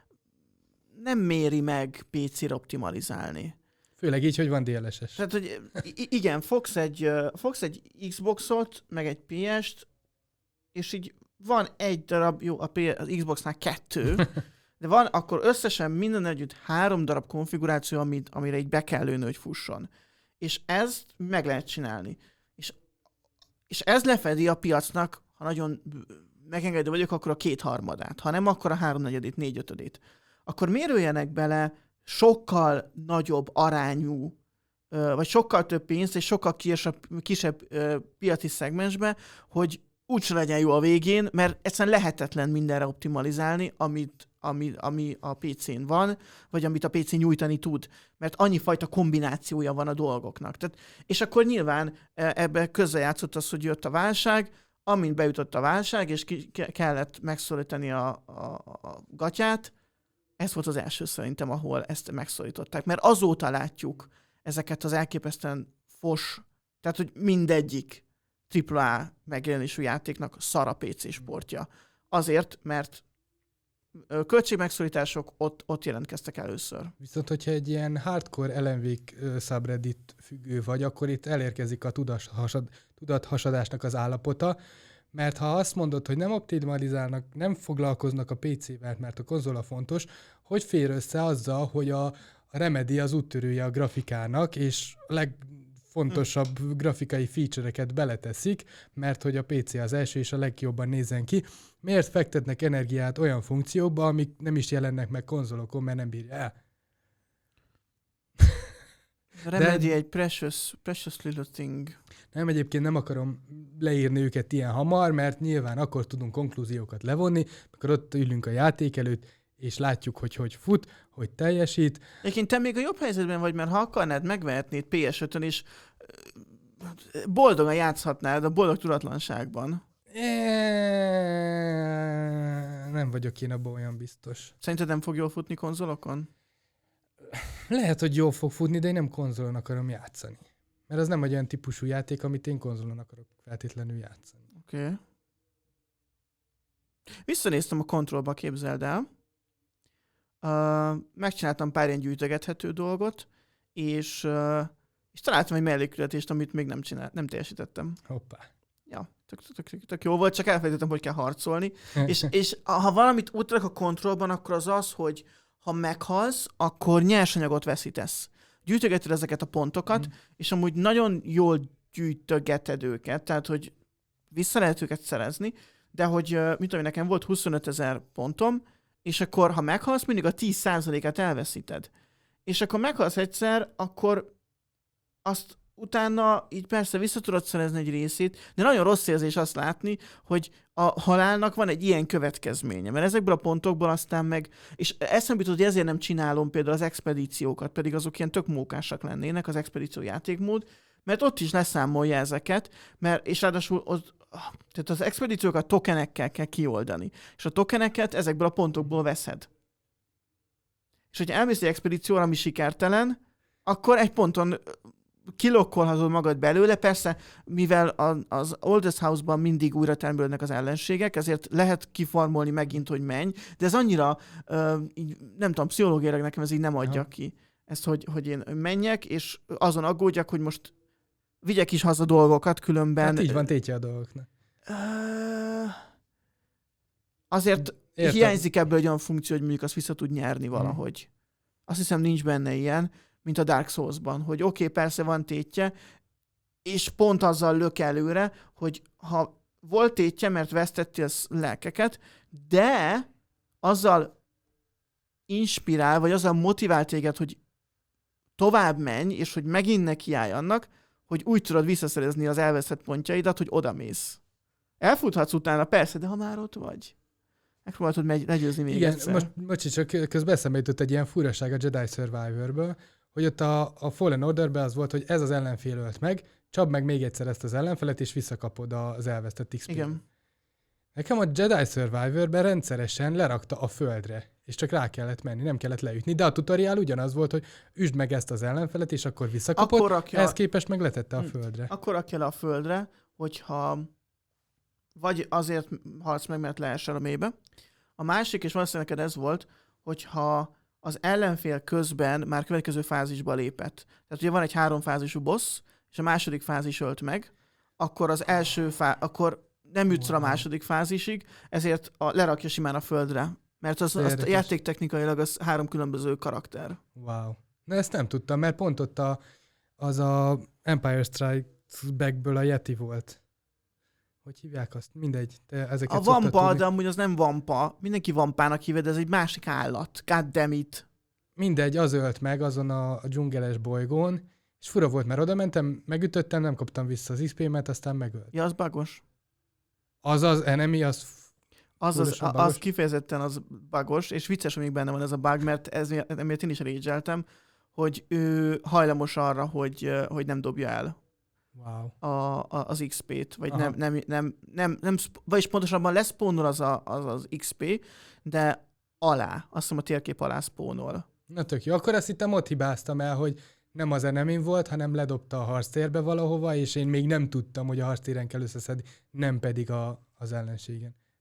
Speaker 1: nem méri meg pé cére optimalizálni.
Speaker 2: Főleg így, hogy van dé el es es.
Speaker 1: Tehát, hogy igen, fogsz egy, fogsz egy Xboxot, meg egy pé est, és így van egy darab, jó, a P- az Xboxnál kettő, de van akkor összesen minden együtt három darab konfiguráció, amit, amire így be kell lőni, hogy fusson. És ezt meg lehet csinálni. És, és ez lefedi a piacnak, ha nagyon megengedő vagyok, akkor a kétharmadát. Ha nem, akkor a háromnegyedét, négyötödét. Akkor mérőjenek bele sokkal nagyobb arányú, vagy sokkal több pénzt, és sokkal kisebb, kisebb piaci szegmensbe, hogy úgyse legyen jó a végén, mert egyszerűen lehetetlen mindenre optimalizálni, amit, ami, ami a pé cén van, vagy amit a pé cé nyújtani tud, mert annyi fajta kombinációja van a dolgoknak. Tehát, és akkor nyilván ebbe közrejátszott az, hogy jött a válság, amint bejutott a válság, és ki, kellett megszólítani a, a, a gatyát, ez volt az első szerintem, ahol ezt megszólították. Mert azóta látjuk ezeket az elképesztően fos, tehát hogy mindegyik á á á megjelenésű játéknak szar a pé cé sportja. Azért, mert költségmegszorítások ott, ott jelentkeztek először.
Speaker 2: Viszont, hogyha egy ilyen hardcore el em vé subreddit függő vagy, akkor itt elérkezik a tudathasad, tudathasadásnak az állapota, mert ha azt mondod, hogy nem optimalizálnak, nem foglalkoznak a pé cével, mert a konzola fontos, hogy fér össze azzal, hogy a, a Remedy az úttörője a grafikának, és a legfontosabb hm. grafikai feature-eket beleteszik, mert hogy a pé cé az első és a legjobban nézzen ki. Miért fektetnek energiát olyan funkciókba, amik nem is jelennek meg konzolokon, mert nem bírja el?
Speaker 1: Remedy De... egy precious, precious little thing.
Speaker 2: Nem, egyébként nem akarom leírni őket ilyen hamar, mert nyilván akkor tudunk konklúziókat levonni, amikor ott ülünk a játék előtt, és látjuk, hogy hogy fut, hogy teljesít.
Speaker 1: Egyébként te még a jobb helyzetben vagy, mert ha akarnád, megvehetnéd pé es ötön, és boldogan játszhatnád a boldog tudatlanságban.
Speaker 2: Nem vagyok én abban olyan biztos.
Speaker 1: Szerinted nem fog jól futni konzolokon?
Speaker 2: Lehet, hogy jól fog futni, de én nem konzolon akarom játszani. Mert az nem egy olyan típusú játék, amit én konzolon akarok feltétlenül játszani.
Speaker 1: Oké. Okay. Visszanéztem a Controlba, képzeld el. Uh, megcsináltam pár ilyen gyűjtögethető dolgot, és, uh, és találtam egy mellékületést, amit még nem, csinál, nem teljesítettem.
Speaker 2: Hoppá.
Speaker 1: Ja, tök, tök, tök, tök jó volt, csak elfelejtettem, hogy kell harcolni. és, és ha valamit útrak a Controlban, akkor az az, hogy ha meghalsz, akkor nyersanyagot veszítesz. Gyűjtögeted ezeket a pontokat, mm. és amúgy nagyon jól gyűjtögeted őket, tehát, hogy vissza lehet őket szerezni, de hogy, mit tudom, nekem volt huszonötezer pontom, és akkor, ha meghalsz, mindig a tíz százalékát elveszíted. És akkor meghalsz egyszer, akkor azt utána így persze vissza tudod szerezni egy részét, de nagyon rossz érzés azt látni, hogy a halálnak van egy ilyen következménye, mert ezekből a pontokból aztán meg, és eszembe jutott, hogy ezért nem csinálom például az expedíciókat, pedig azok ilyen tök mókásak lennének, az expedíció játékmód, mert ott is leszámolja ezeket, mert, és ráadásul ott, tehát az expedíciókat tokenekkel kell kioldani, és a tokeneket ezekből a pontokból veszed. És hogyha elmész egy expedícióra, ami sikertelen, akkor egy ponton kilokkolhatod magad belőle, persze, mivel az Oldest House-ban mindig újra termelődnek az ellenségek, ezért lehet kifarmolni megint, hogy menj, de ez annyira, uh, így, nem tudom, pszichológiailag nekem ez így nem adja Aha. ki. Ezt, hogy, hogy én menjek, és azon aggódjak, hogy most vigyek is haza dolgokat, különben...
Speaker 2: Hát így van tétje a dolgoknak.
Speaker 1: Uh, azért
Speaker 2: Értem.
Speaker 1: hiányzik ebből egy olyan funkció, hogy mondjuk azt vissza tud nyerni valahogy. Hmm. Azt hiszem, nincs benne ilyen, mint a Dark Souls-ban, hogy oké, okay, persze van tétje, és pont azzal lök előre, hogy ha volt tétje, mert vesztettél lelkeket, de azzal inspirál, vagy azzal motivál téged, hogy tovább menj, és hogy megint nekiállj annak, hogy úgy tudod visszaszerezni az elveszett pontjaidat, hogy odamész. Elfuthatsz utána, persze, de ha már ott vagy. Megpróbáltad megy, legyőzni még
Speaker 2: Igen,
Speaker 1: egyszer.
Speaker 2: most bocsi, csak közben eszembe jutott egy ilyen furaság a Jedi Survivor-ből, hogy ott a, a Fallen Order-ben az volt, hogy ez az ellenfél ölt meg, csapd meg még egyszer ezt az ellenfelet, és visszakapod az elvesztett iksz pét.
Speaker 1: Igen.
Speaker 2: Nekem a Jedi Survivor-ben rendszeresen lerakta a földre, és csak rá kellett menni, nem kellett leütni. De a tutoriál ugyanaz volt, hogy üsd meg ezt az ellenfelet, és akkor visszakapod, akkor rakja... ehhez képest meg letette a földre.
Speaker 1: Akkor rakja le a földre, hogyha vagy azért halsz meg, mert leesel a mélybe. A másik, és valószínűleg neked ez volt, hogyha az ellenfél közben már következő fázisba lépett. Tehát ugye van egy háromfázisú boss, és a második fázis ölt meg, akkor az első fá... akkor nem jutsz wow. a második fázisig, ezért a, lerakja simán a földre. Mert az, az játéktechnikailag az három különböző karakter.
Speaker 2: Wow. Na ezt nem tudtam, mert pont ott a, az a Empire Strikes Backből a Yeti volt. Hogy hívják azt? Mindegy. Te ezeket
Speaker 1: a vampa, de amúgy az nem vampa. Mindenki vampának hívja, de ez egy másik állat. God damn it.
Speaker 2: Mindegy, az ölt meg azon a, a dzsungeles bolygón, és fura volt, mert oda mentem, megütöttem, nem kaptam vissza az iksz pé-met, aztán megölt.
Speaker 1: Ja, az bugos.
Speaker 2: Az az enemy, az
Speaker 1: Az, az, az kifejezetten az bugos, és vicces, hogy még benne van ez a bug, mert ez, emiatt én is rage-eltem, hogy ő hajlamos arra, hogy, hogy nem dobja el
Speaker 2: wow.
Speaker 1: a, a, az iksz pét, vagy nem, nem, nem, nem, nem, vagyis pontosabban leszpónol az, a, az az iksz pé, de alá, azt hiszem a térkép alá szpónol.
Speaker 2: Na tök jó, akkor azt hittem ott hibáztam el, hogy nem az enemin volt, hanem ledobta a harctérbe valahova, és én még nem tudtam, hogy a harctéren kell összeszedni, nem pedig a, az ellenségen.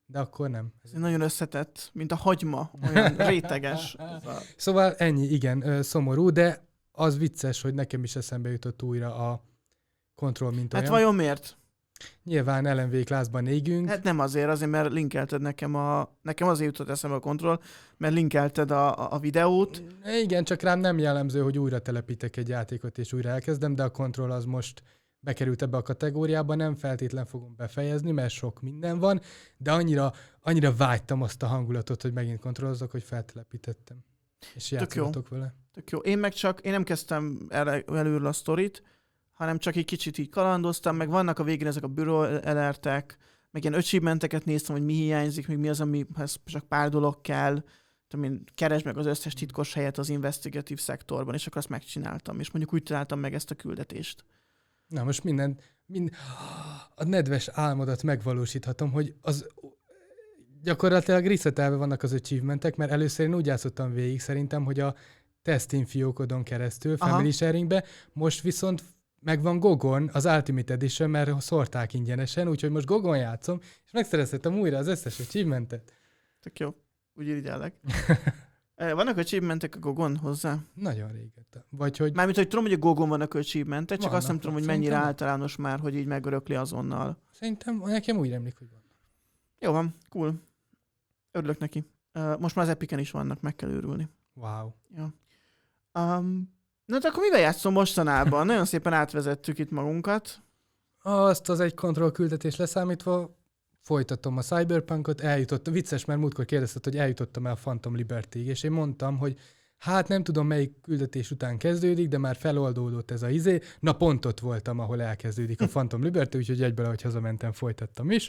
Speaker 2: de akkor nem.
Speaker 1: Ez nagyon összetett, mint a hagyma, olyan réteges. Ez a...
Speaker 2: Szóval ennyi, igen, szomorú, de az vicces, hogy nekem is eszembe jutott újra a Control mint olyan.
Speaker 1: Hát vajon miért?
Speaker 2: Nyilván el em vé Classban égünk.
Speaker 1: Hát nem azért, azért, mert linkelted nekem a... Nekem azért jutott eszembe a Control, mert linkelted a, a videót.
Speaker 2: Igen, csak rám nem jellemző, hogy újra telepítek egy játékot és újra elkezdem, de a Control az most bekerült ebbe a kategóriába, nem feltétlen fogom befejezni, mert sok minden van, de annyira, annyira vágytam azt a hangulatot, hogy megint kontrollozok, hogy feltelepítettem. És játszatok vele.
Speaker 1: Tök jó. Én meg csak, én nem kezdtem el, előről a sztorit, hanem csak egy kicsit így kalandoztam, meg vannak a végén ezek a bureau alertek, meg ilyen achievementeket néztem, hogy mi hiányzik, még mi az, amihez csak pár dolog kell. Én keresd meg az összes titkos helyet az investigatív szektorban, és akkor azt megcsináltam, és mondjuk úgy találtam meg ezt a küldetést.
Speaker 2: Na most minden, mind, a nedves álmodat megvalósíthatom, hogy az gyakorlatilag resetelve vannak az achievementek, mert először én úgy játszottam végig szerintem, hogy a testing fiókodon keresztül, Aha. family sharingbe, most viszont megvan Gogon az Ultimate Edition, mert szórták ingyenesen, úgyhogy most Gogon játszom, és megszerezhetem újra az összes achievementet.
Speaker 1: Tök jó, úgy irigyellek. Vannak achievementek a Gogon hozzá?
Speaker 2: Nagyon régen. Vagy hogy...
Speaker 1: Mármint, hogy tudom, hogy a Gogon vannak achievementek, csak
Speaker 2: vannak,
Speaker 1: azt nem tudom, hogy mennyire
Speaker 2: szerintem...
Speaker 1: általános már, hogy így megörökli azonnal.
Speaker 2: Szerintem nekem úgy remlik, hogy van.
Speaker 1: Jó van, cool. Örülök neki. Most már az Epicen is vannak, meg kell őrülni.
Speaker 2: Wow.
Speaker 1: Ja. Um, na de akkor mivel játszom mostanában? Nagyon szépen átvezettük itt magunkat.
Speaker 2: Azt az egy kontroll küldetés leszámítva folytatom a Cyberpunkot, eljutottam, vicces, mert múltkor kérdezted, hogy eljutottam el a Phantom Liberty-ig, és én mondtam, hogy hát nem tudom, melyik küldetés után kezdődik, de már feloldódott ez a izé. Na pont ott voltam, ahol elkezdődik a Phantom Liberty, úgyhogy egyből, ahogy hazamentem, folytattam is.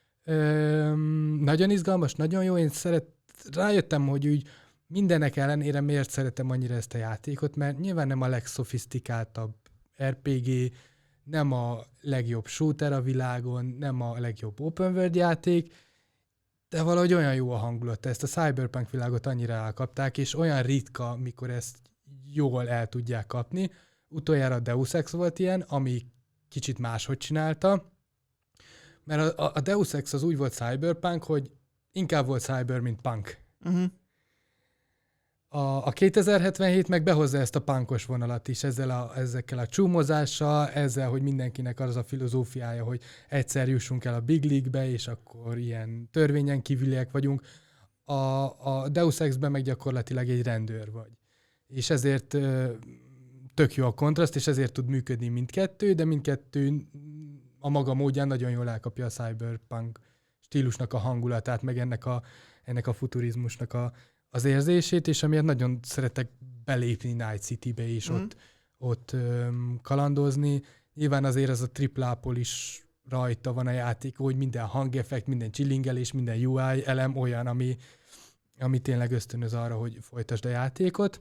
Speaker 2: Üm, nagyon izgalmas, nagyon jó, én szeret, rájöttem, hogy úgy mindenek ellenére miért szeretem annyira ezt a játékot, mert nyilván nem a legszofisztikáltabb er pé gé, nem a legjobb shooter a világon, nem a legjobb open world játék, de valahogy olyan jó a hangulata. Ezt a Cyberpunk világot annyira elkapták, és olyan ritka, mikor ezt jól el tudják kapni. Utoljára a Deus Ex volt ilyen, ami kicsit máshogy csinálta, mert a, a Deus Ex az úgy volt Cyberpunk, hogy inkább volt Cyber, mint Punk.
Speaker 1: Uh-huh.
Speaker 2: A, a kétezer-hetvenhét meg behozza ezt a punkos vonalat is, ezzel a, ezekkel a csúmozással, ezzel, hogy mindenkinek az a filozófiája, hogy egyszer jussunk el a Big League-be, és akkor ilyen törvényen kívüliek vagyunk. A, a Deus Ex-ben meg gyakorlatilag egy rendőr vagy. És ezért tök jó a kontraszt, és ezért tud működni mindkettő, de mindkettő a maga módján nagyon jól elkapja a cyberpunk stílusnak a hangulatát, meg ennek a, ennek a futurizmusnak a, az érzését, és amiért nagyon szeretek belépni Night City-be és mm. ott, ott öm, kalandozni. Nyilván azért az a triplápol is rajta van a játék, hogy minden hangeffekt, minden chillingelés, minden u i elem olyan, ami, ami tényleg ösztönöz arra, hogy folytasd a játékot.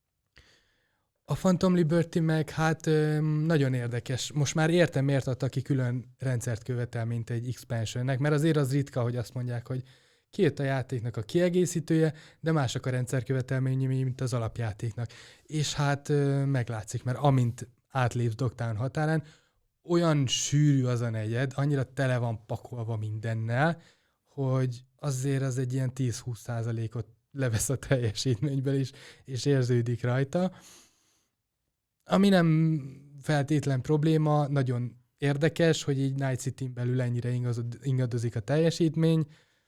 Speaker 2: A Phantom Liberty meg hát öm, nagyon érdekes. Most már értem, miért adta ki külön rendszert követel, mint egy expansionnek, mert azért az ritka, hogy azt mondják, hogy kijött a játéknak a kiegészítője, de mások a rendszerkövetelményei, mint az alapjátéknak. És hát ö, meglátszik, mert amint átlépsz Dogtown határán, olyan sűrű az a negyed, annyira tele van pakolva mindennel, hogy azért az egy ilyen tíz-húsz százalékot levesz a teljesítményből is, és érződik rajta. Ami nem feltétlen probléma, nagyon érdekes, hogy így Night Cityn belül ennyire ingadozik a teljesítmény,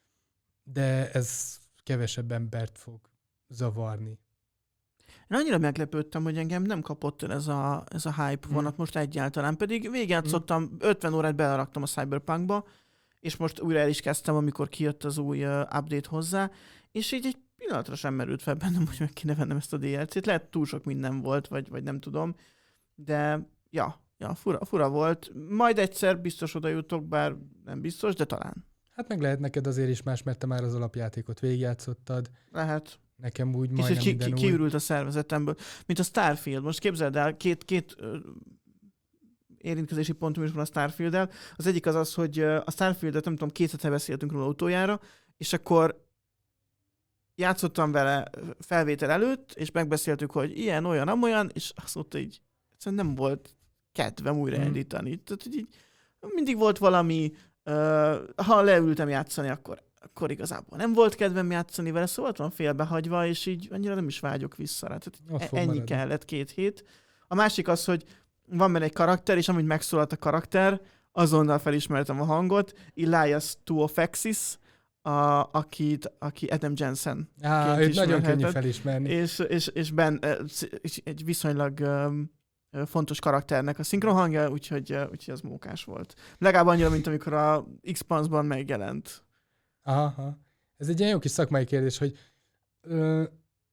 Speaker 2: de ez kevesebb embert fog zavarni.
Speaker 1: Én annyira meglepődtem, hogy engem nem kapott el ez a, ez a hype vonat hmm. most egyáltalán, pedig végigjátszottam, hmm. ötven órát beleraktam a Cyberpunkba, és most újra el is kezdtem, amikor kijött az új uh, update hozzá, és így egy pillanatra sem merült fel bennem, hogy meg kéne vennem ezt a dé el cét. Lehet túl sok minden volt, vagy, vagy nem tudom, de ja, ja fura, fura volt. Majd egyszer biztos oda jutok, bár nem biztos, de talán.
Speaker 2: Hát meg lehet neked azért is más, mert te már az alapjátékot végigjátszottad.
Speaker 1: Lehet.
Speaker 2: Nekem úgy
Speaker 1: majdnem
Speaker 2: ki, minden
Speaker 1: ki,
Speaker 2: úgy.
Speaker 1: Kiürült a szervezetemből. Mint a Starfield. Most képzeld el, két, két uh, érintkezési pontom is van a Starfield-el. Az egyik az az, hogy uh, a Starfield-et nem tudom, két hete beszéltünk róla utoljára, és akkor játszottam vele felvétel előtt, és megbeszéltük, hogy ilyen, olyan, amolyan, és azt mondta így, egyszerűen nem volt kedvem újraindítani. Mm. Tehát, hogy így mindig volt valami Ha leültem játszani, akkor, akkor igazából nem volt kedvem játszani vele, szóval van félbehagyva, és így annyira nem is vágyok vissza rá. Tehát ennyi maradni. Kellett két hét. A másik az, hogy van benne egy karakter, és amúgy megszólalt a karakter, azonnal felismertem a hangot, Elias Tuofexis, a, akit, aki Adam Jensen.
Speaker 2: Á, őt nagyon könnyű felismerni.
Speaker 1: És, és, és ben, egy viszonylag um, fontos karakternek a szinkronhangja, úgyhogy, úgyhogy az mókás volt. Legalább annyira, mint amikor a X-Pansban megjelent. Aha.
Speaker 2: Ez egy ilyen jó kis szakmai kérdés, hogy ö,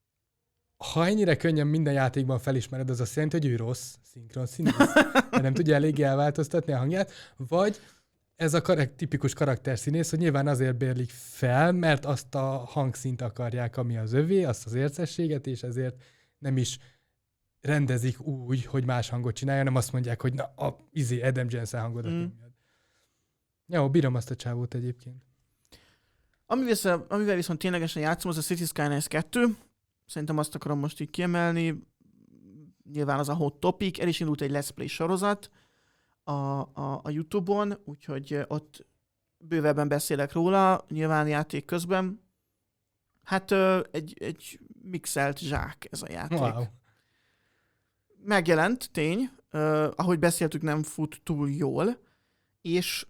Speaker 2: ha ennyire könnyen minden játékban felismered, az azt jelenti, hogy ő rossz szinkron színész, mert nem tudja eléggé elváltoztatni a hangját, vagy ez a karak- tipikus karakterszínész, hogy nyilván azért bérlik fel, mert azt a hangszint akarják, ami az övé, azt az ércességet, és ezért nem is rendezik úgy, hogy más hangot csinálja, hanem azt mondják, hogy na, a izé Adam Jensen hangodat mm. Jó, bírom azt a csávót egyébként.
Speaker 1: Ami viszont, amivel viszont ténylegesen játszom, az a Cities Skylines kettő. Szerintem azt akarom most így kiemelni. Nyilván az a hot topic. El is indult egy Let's Play sorozat a, a, a YouTube-on, úgyhogy ott bővebben beszélek róla, nyilván játék közben. Hát egy, egy mixelt zsák ez a játék.
Speaker 2: Wow.
Speaker 1: Megjelent, tény. Ahogy beszéltük, nem fut túl jól. És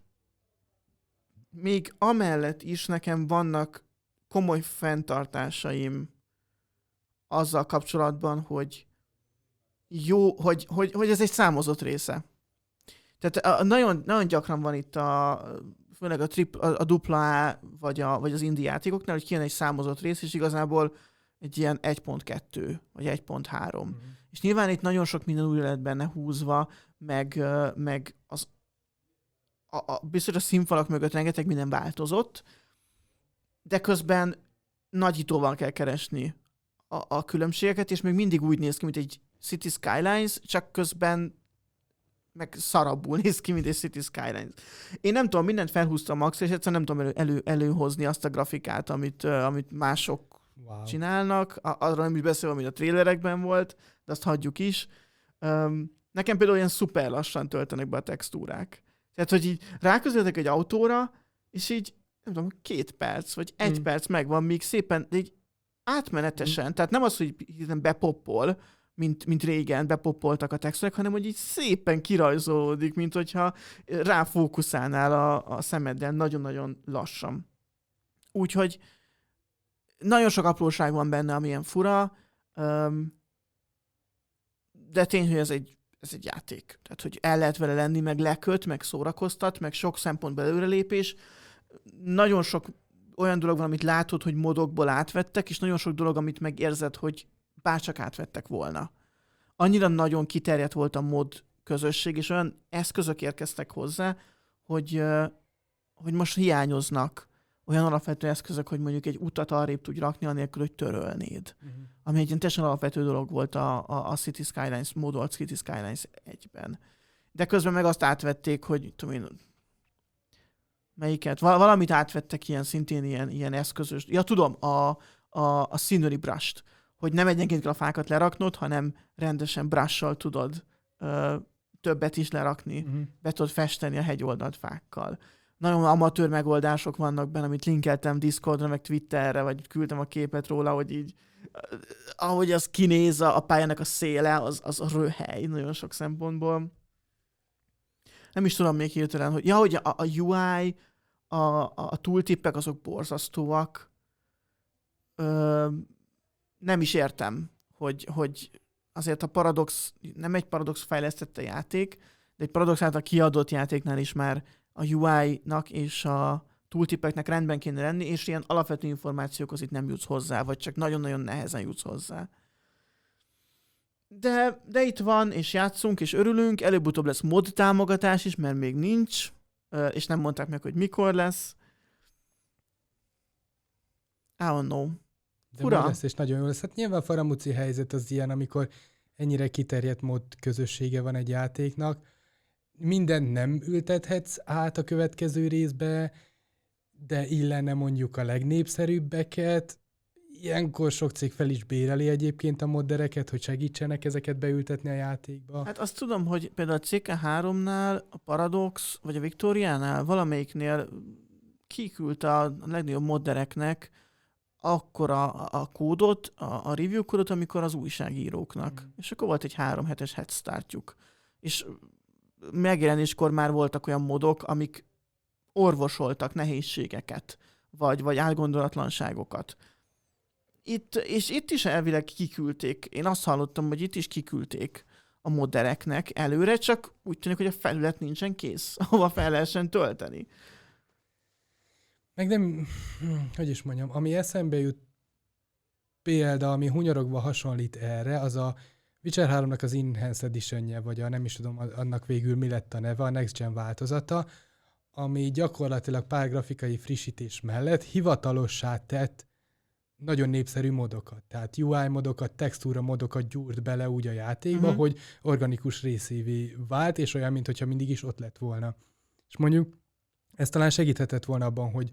Speaker 1: még amellett is nekem vannak komoly fenntartásaim azzal kapcsolatban, hogy jó, hogy, hogy, hogy ez egy számozott része. Tehát a, nagyon, nagyon gyakran van itt a, főleg a, trip, a, a dupla A vagy, a, vagy az indie játékoknál, hogy kijön egy számozott rész, és igazából egy ilyen egy pont kettő vagy egy pont három. Mm-hmm. És nyilván itt nagyon sok minden újra lett benne húzva, meg, meg az A, a, biztos a színfalak mögött rengeteg minden változott, de közben nagyítóval kell keresni a, a különbségeket, és még mindig úgy néz ki, mint egy City Skylines, csak közben meg szarabbul néz ki, mint egy City Skylines. Én nem tudom, mindent felhúztam max, és egyszerűen nem tudom elő, elő, előhozni azt a grafikát, amit, uh, amit mások wow. csinálnak. A, arra nem is beszélve, amit a trailerekben volt, de azt hagyjuk is. Um, nekem például ilyen szuper lassan töltenek be a textúrák. Tehát, hogy így ráközöltek egy autóra, és így, nem tudom, két perc, vagy egy mm. perc megvan, míg szépen, de így átmenetesen, mm. tehát nem az, hogy bepoppol, mint, mint régen bepoppoltak a textúrák, hanem hogy így szépen kirajzolódik, mint hogyha ráfókuszálnál a, a szemeddel nagyon-nagyon lassan. Úgyhogy nagyon sok apróság van benne, amilyen fura, de tény, hogy ez egy ez egy játék. Tehát, hogy el lehet vele lenni, meg leköt, meg szórakoztat, meg sok szempontból előrelépés. Nagyon sok olyan dolog van, amit látod, hogy modokból átvettek, és nagyon sok dolog, amit megérzed, hogy bárcsak átvettek volna. Annyira nagyon kiterjedt volt a mod közösség, és olyan eszközök érkeztek hozzá, hogy, hogy most hiányoznak olyan alapvető eszközök, hogy mondjuk egy utat arrébb tudj rakni, anélkül, hogy törölnéd. Uh-huh. Ami egy ilyen teljesen alapvető dolog volt a, a, a City Skylines, modolt City Skylines egyben. De közben meg azt átvették, hogy tudom én, melyiket, Val- valamit átvettek ilyen szintén ilyen, ilyen eszközös. Ja, tudom, a, a, a scenery brush-t, hogy nem egyenként kell a fákat leraknod, hanem rendesen brush-sal tudod ö, többet is lerakni, uh-huh. be tudod festeni a hegyoldalt fákkal. Nagyon amatőr megoldások vannak benne, amit linkeltem Discordra, meg Twitterre, vagy küldtem a képet róla, hogy így, ahogy az kinéz a pályának a széle, az, az a röhely nagyon sok szempontból. Nem is tudom még hirtelen, hogy ja, hogy a, a u i, a, a tooltippek azok borzasztóak. Ö, nem is értem, hogy, hogy azért a Paradox, nem egy Paradox fejlesztette játék, de egy Paradox által kiadott játéknál is már a u i-nak és a tooltipeknek rendben kéne lenni, és ilyen alapvető információkhoz itt nem jutsz hozzá, vagy csak nagyon-nagyon nehezen jutsz hozzá. De, de itt van, és játszunk, és örülünk, előbb-utóbb lesz mod támogatás is, mert még nincs, és nem mondták meg, hogy mikor lesz. I don't know.
Speaker 2: De majd lesz, és nagyon jó lesz. Hát nyilván a faramúci helyzet az ilyen, amikor ennyire kiterjedt mod közössége van egy játéknak, mindent nem ültethetsz át a következő részbe, de illene mondjuk a legnépszerűbbeket, ilyenkor sok cég fel is béreli egyébként a moddereket, hogy segítsenek ezeket beültetni a játékba.
Speaker 1: Hát azt tudom, hogy például a cé ká háromnál, a Paradox, vagy a Victoriánál valamelyiknél kiküldte a legnagyobb moddereknek akkor a, a kódot, a, a review kódot, amikor az újságíróknak. Mm. És akkor volt egy három hetes head startjuk. És megjelenéskor már voltak olyan modok, amik orvosoltak nehézségeket, vagy, vagy átgondolatlanságokat. Itt, és itt is elvileg kiküldték. Én azt hallottam, hogy itt is kiküldték a moddereknek előre, csak úgy tűnik, hogy a felület nincsen kész, ahova fel lehessen tölteni.
Speaker 2: Meg nem, hogy is mondjam, ami eszembe jut példa, ami hunyorogva hasonlít erre, az a Witcher háromnak az Enhanced Edition-je, vagy a nem is tudom, annak végül mi lett a neve, a Next Gen változata, ami gyakorlatilag pár grafikai frissítés mellett hivatalossá tett nagyon népszerű modokat. Tehát u i modokat, textúra modokat gyúrt bele úgy a játékba, uh-huh. hogy organikus részévé vált, és olyan, mintha mindig is ott lett volna. És mondjuk ez talán segíthetett volna abban, hogy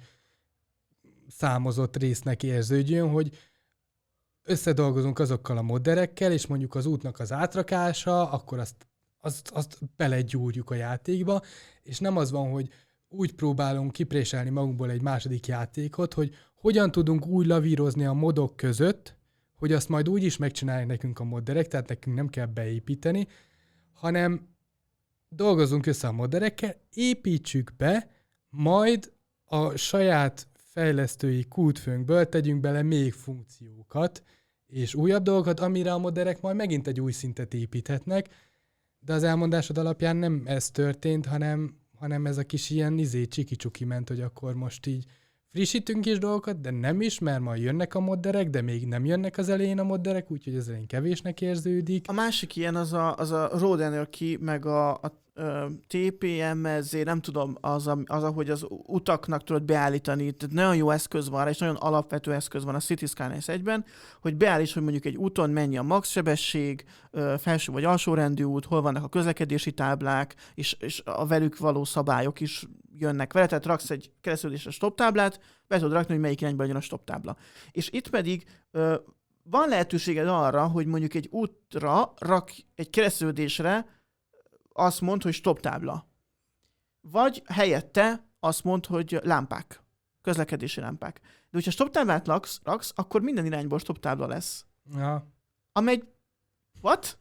Speaker 2: számozott résznek érződjön, hogy összedolgozunk azokkal a modderekkel, és mondjuk az útnak az átrakása, akkor azt, azt, azt belegyúrjuk a játékba, és nem az van, hogy úgy próbálunk kipréselni magunkból egy második játékot, hogy hogyan tudunk úgy lavírozni a modok között, hogy azt majd úgy is megcsinálják nekünk a modderek, tehát nekünk nem kell beépíteni, hanem dolgozunk össze a modderekkel, építsük be, majd a saját fejlesztői kútfőnkből tegyünk bele még funkciókat, és újabb dolgokat, amire a modderek majd megint egy új szintet építhetnek, de az elmondásod alapján nem ez történt, hanem, hanem ez a kis ilyen izé csiki-csuki ment, hogy akkor most így frissítünk is dolgokat, de nem is, mert majd jönnek a modderek, de még nem jönnek az elején a modderek, úgyhogy az elején kevésnek érződik.
Speaker 1: A másik ilyen az a, az a Road Anarchy, meg a, a, a té pé em es zé, nem tudom, az, a, az, ahogy az utaknak tudod beállítani, tehát nagyon jó eszköz van, és nagyon alapvető eszköz van a City Skylines egyben, hogy beállíts, hogy mondjuk egy úton mennyi a max sebesség, felső vagy alsó rendű út, hol vannak a közlekedési táblák, és, és a velük való szabályok is jönnek vele, tehát raksz egy keresztülésre stop táblát, be tudod rakni, hogy melyik irányba jön a stop tábla. És itt pedig ö, van lehetőséged arra, hogy mondjuk egy útra rak egy keresztülésre azt mond, hogy stop tábla. Vagy helyette azt mond, hogy lámpák, közlekedési lámpák. De hogyha stop táblát raksz, raksz, akkor minden irányból stop tábla lesz.
Speaker 2: Ja.
Speaker 1: Amely, what?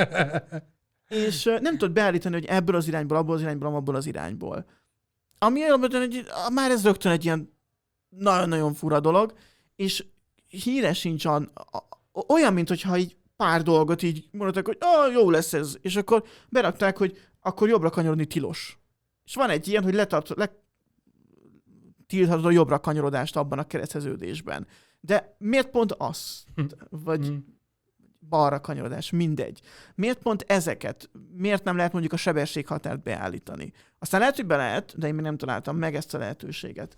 Speaker 1: És ö, nem tudod beállítani, hogy ebből az irányból, abból az irányból, abból az irányból. Ami alapvetően egy, már ez rögtön egy ilyen nagyon-nagyon fura dolog, és híre sincs an, olyan, mint hogyha így pár dolgot így mondták, hogy ah, jó lesz ez, és akkor berakták, hogy akkor jobbra kanyarodni tilos. És van egy ilyen, hogy letart, letilthatod a jobbra kanyarodást abban a kereszteződésben. De miért pont az? Vagy balra kanyarodás, mindegy. Miért pont ezeket? Miért nem lehet mondjuk a sebességhatárt beállítani? Aztán lehet, hogy be lehet, de én még nem találtam meg ezt a lehetőséget.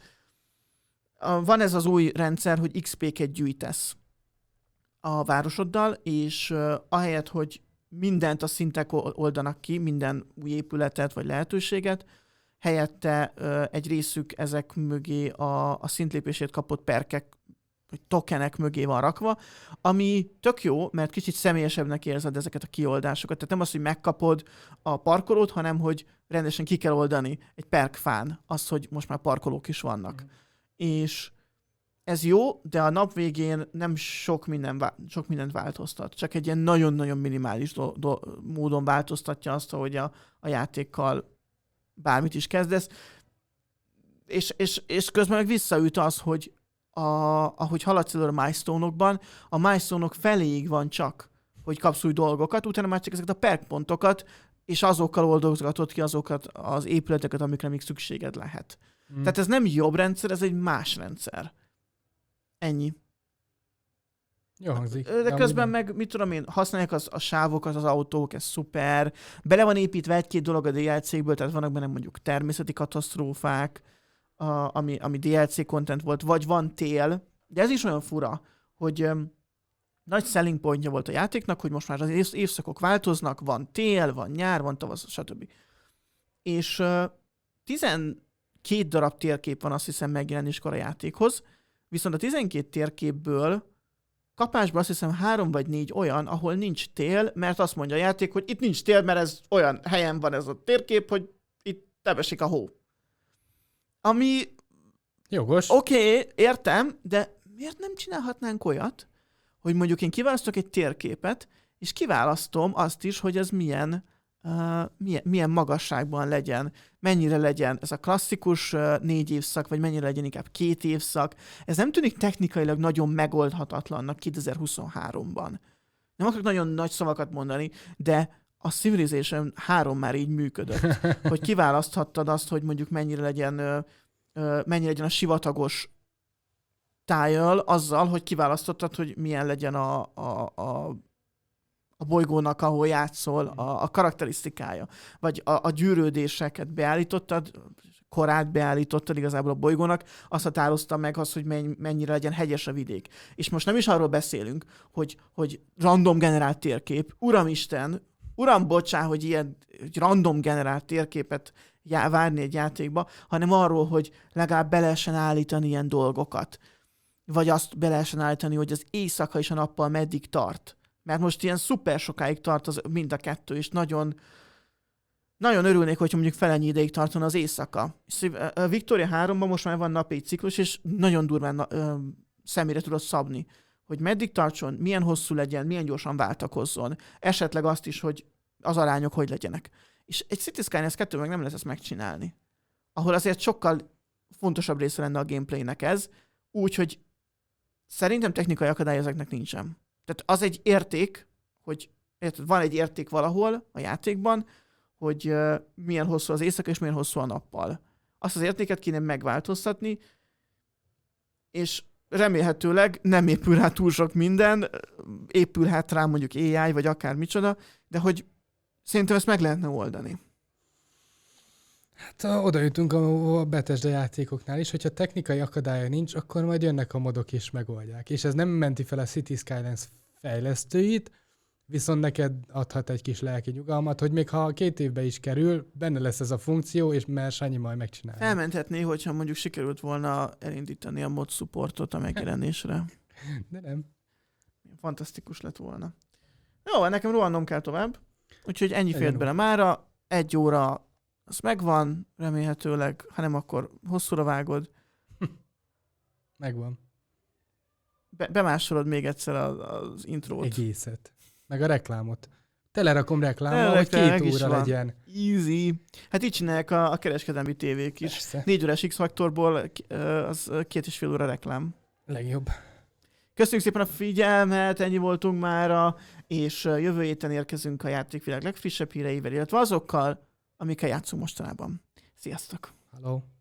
Speaker 1: Van ez az új rendszer, hogy iksz pé-ket gyűjtesz a városoddal, és ahelyett, hogy mindent a szintek oldanak ki, minden új épületet vagy lehetőséget, helyette egy részük ezek mögé a, a szintlépését kapott perkek, vagy tokenek mögé van rakva, ami tök jó, mert kicsit személyesebbnek érzed ezeket a kioldásokat. Tehát nem az, hogy megkapod a parkolót, hanem hogy rendesen ki kell oldani egy perkfán azt, hogy most már parkolók is vannak. Mm. És ez jó, de a nap végén nem sok, minden, sok mindent változtat. Csak egy ilyen nagyon-nagyon minimális do- do- módon változtatja azt, hogy a, a játékkal bármit is kezdesz. És, és, és közben meg visszaüt az, hogy a, ahogy haladsz elő a milestone-okban, a milestone-ok feléig van csak, hogy kapsz új dolgokat, utána már csak ezeket a perk pontokat, és azokkal oldozgatod ki azokat az épületeket, amikre még szükséged lehet. Mm. Tehát ez nem jobb rendszer, ez egy más rendszer. Ennyi.
Speaker 2: Jó hangzik.
Speaker 1: De, de közben meg, mit tudom én, használják az, a sávokat, az autók, ez szuper. Bele van építve egy-két dolog a dé el cé-ből, tehát vannak benne mondjuk természeti katasztrófák, a, ami, ami dé el cé content volt, vagy van tél. De ez is olyan fura, hogy um, nagy selling pointja volt a játéknak, hogy most már az év, évszakok változnak, van tél, van nyár, van tavasz, stb. És uh, tizenkét darab térkép van, azt hiszem, megjelenéskor a játékhoz, viszont a tizenkét térképből kapásban azt hiszem három vagy négy olyan, ahol nincs tél, mert azt mondja a játék, hogy itt nincs tél, mert ez olyan helyen van ez a térkép, hogy itt tebesik a hó. Ami...
Speaker 2: Jogos.
Speaker 1: Oké, okay, értem, de miért nem csinálhatnánk olyat, hogy mondjuk én kiválasztok egy térképet, és kiválasztom azt is, hogy ez milyen, uh, milyen, milyen magasságban legyen, mennyire legyen ez a klasszikus uh, négy évszak, vagy mennyire legyen inkább két évszak. Ez nem tűnik technikailag nagyon megoldhatatlannak kétezer-huszonháromban. Nem akarok nagyon nagy szavakat mondani, de a Civilization három már így működött, hogy kiválaszthattad azt, hogy mondjuk mennyire legyen, uh, uh, mennyire legyen a sivatagos tájjal, azzal, hogy kiválasztottad, hogy milyen legyen a, a, a a bolygónak, ahol játszol, a, a karakterisztikája. Vagy a, a gyűrődéseket beállítottad, korát beállítottad igazából a bolygónak, azt határozta meg az, hogy mennyire legyen hegyes a vidék. És most nem is arról beszélünk, hogy, hogy random generált térkép. Uramisten, uram, bocsá, hogy ilyen hogy random generált térképet já, várni egy játékba, hanem arról, hogy legalább be lehessen állítani ilyen dolgokat. Vagy azt be lehessen állítani, hogy az éjszaka és a nappal meddig tart. Mert most ilyen szuper sokáig tart az, mind a kettő, és nagyon, nagyon örülnék, hogyha mondjuk felennyi ideig tartana az éjszaka. És a Victoria háromban most már van napi ciklus, és nagyon durván ö, személyre tudod szabni, hogy meddig tartson, milyen hosszú legyen, milyen gyorsan váltakozzon. Esetleg azt is, hogy az arányok hogy legyenek. És egy Cities Skylines kettő meg nem lehet ezt megcsinálni. Ahol azért sokkal fontosabb része lenne a gameplaynek ez, úgyhogy szerintem technikai akadály ezeknek nincsen. Tehát az egy érték, hogy érted, van egy érték valahol a játékban, hogy uh, milyen hosszú az éjszaka és milyen hosszú a nappal. Azt az értéket kéne megváltoztatni, és remélhetőleg nem épül rá túl sok minden, épülhet rá mondjuk á i, vagy akár micsoda, de hogy szerintem ezt meg lehetne oldani.
Speaker 2: Hát oda jutunk a Bethesda játékoknál is, hogyha technikai akadálya nincs, akkor majd jönnek a modok és megoldják. És ez nem menti fel a Cities Skylines fejlesztőit, viszont neked adhat egy kis lelki nyugalmat, hogy még ha két évbe is kerül, benne lesz ez a funkció, és már Sanyi majd megcsinálja.
Speaker 1: Felmenthetné, hogyha mondjuk sikerült volna elindítani a mod supportot a megjelenésre.
Speaker 2: De nem.
Speaker 1: Fantasztikus lett volna. Jó, nekem rohannom kell tovább, úgyhogy ennyi fért bele mára, egy óra az megvan, remélhetőleg, ha nem, akkor hosszúra vágod.
Speaker 2: Megvan.
Speaker 1: Be- bemásolod még egyszer az, az intrót.
Speaker 2: Egészet. Meg a reklámot. Telerakom reklámot, hogy két óra legyen.
Speaker 1: Easy. Hát így csinálják a, a kereskedelmi tévék is. Persze. Négy órás X-faktorból az két és fél óra reklám.
Speaker 2: Legjobb.
Speaker 1: Köszönjük szépen a figyelmet, ennyi voltunk mára, és jövő héten érkezünk a játékvilág legfrissebb híreivel, illetve azokkal, amikkel játszunk mostanában. Sziasztok!
Speaker 2: Hello.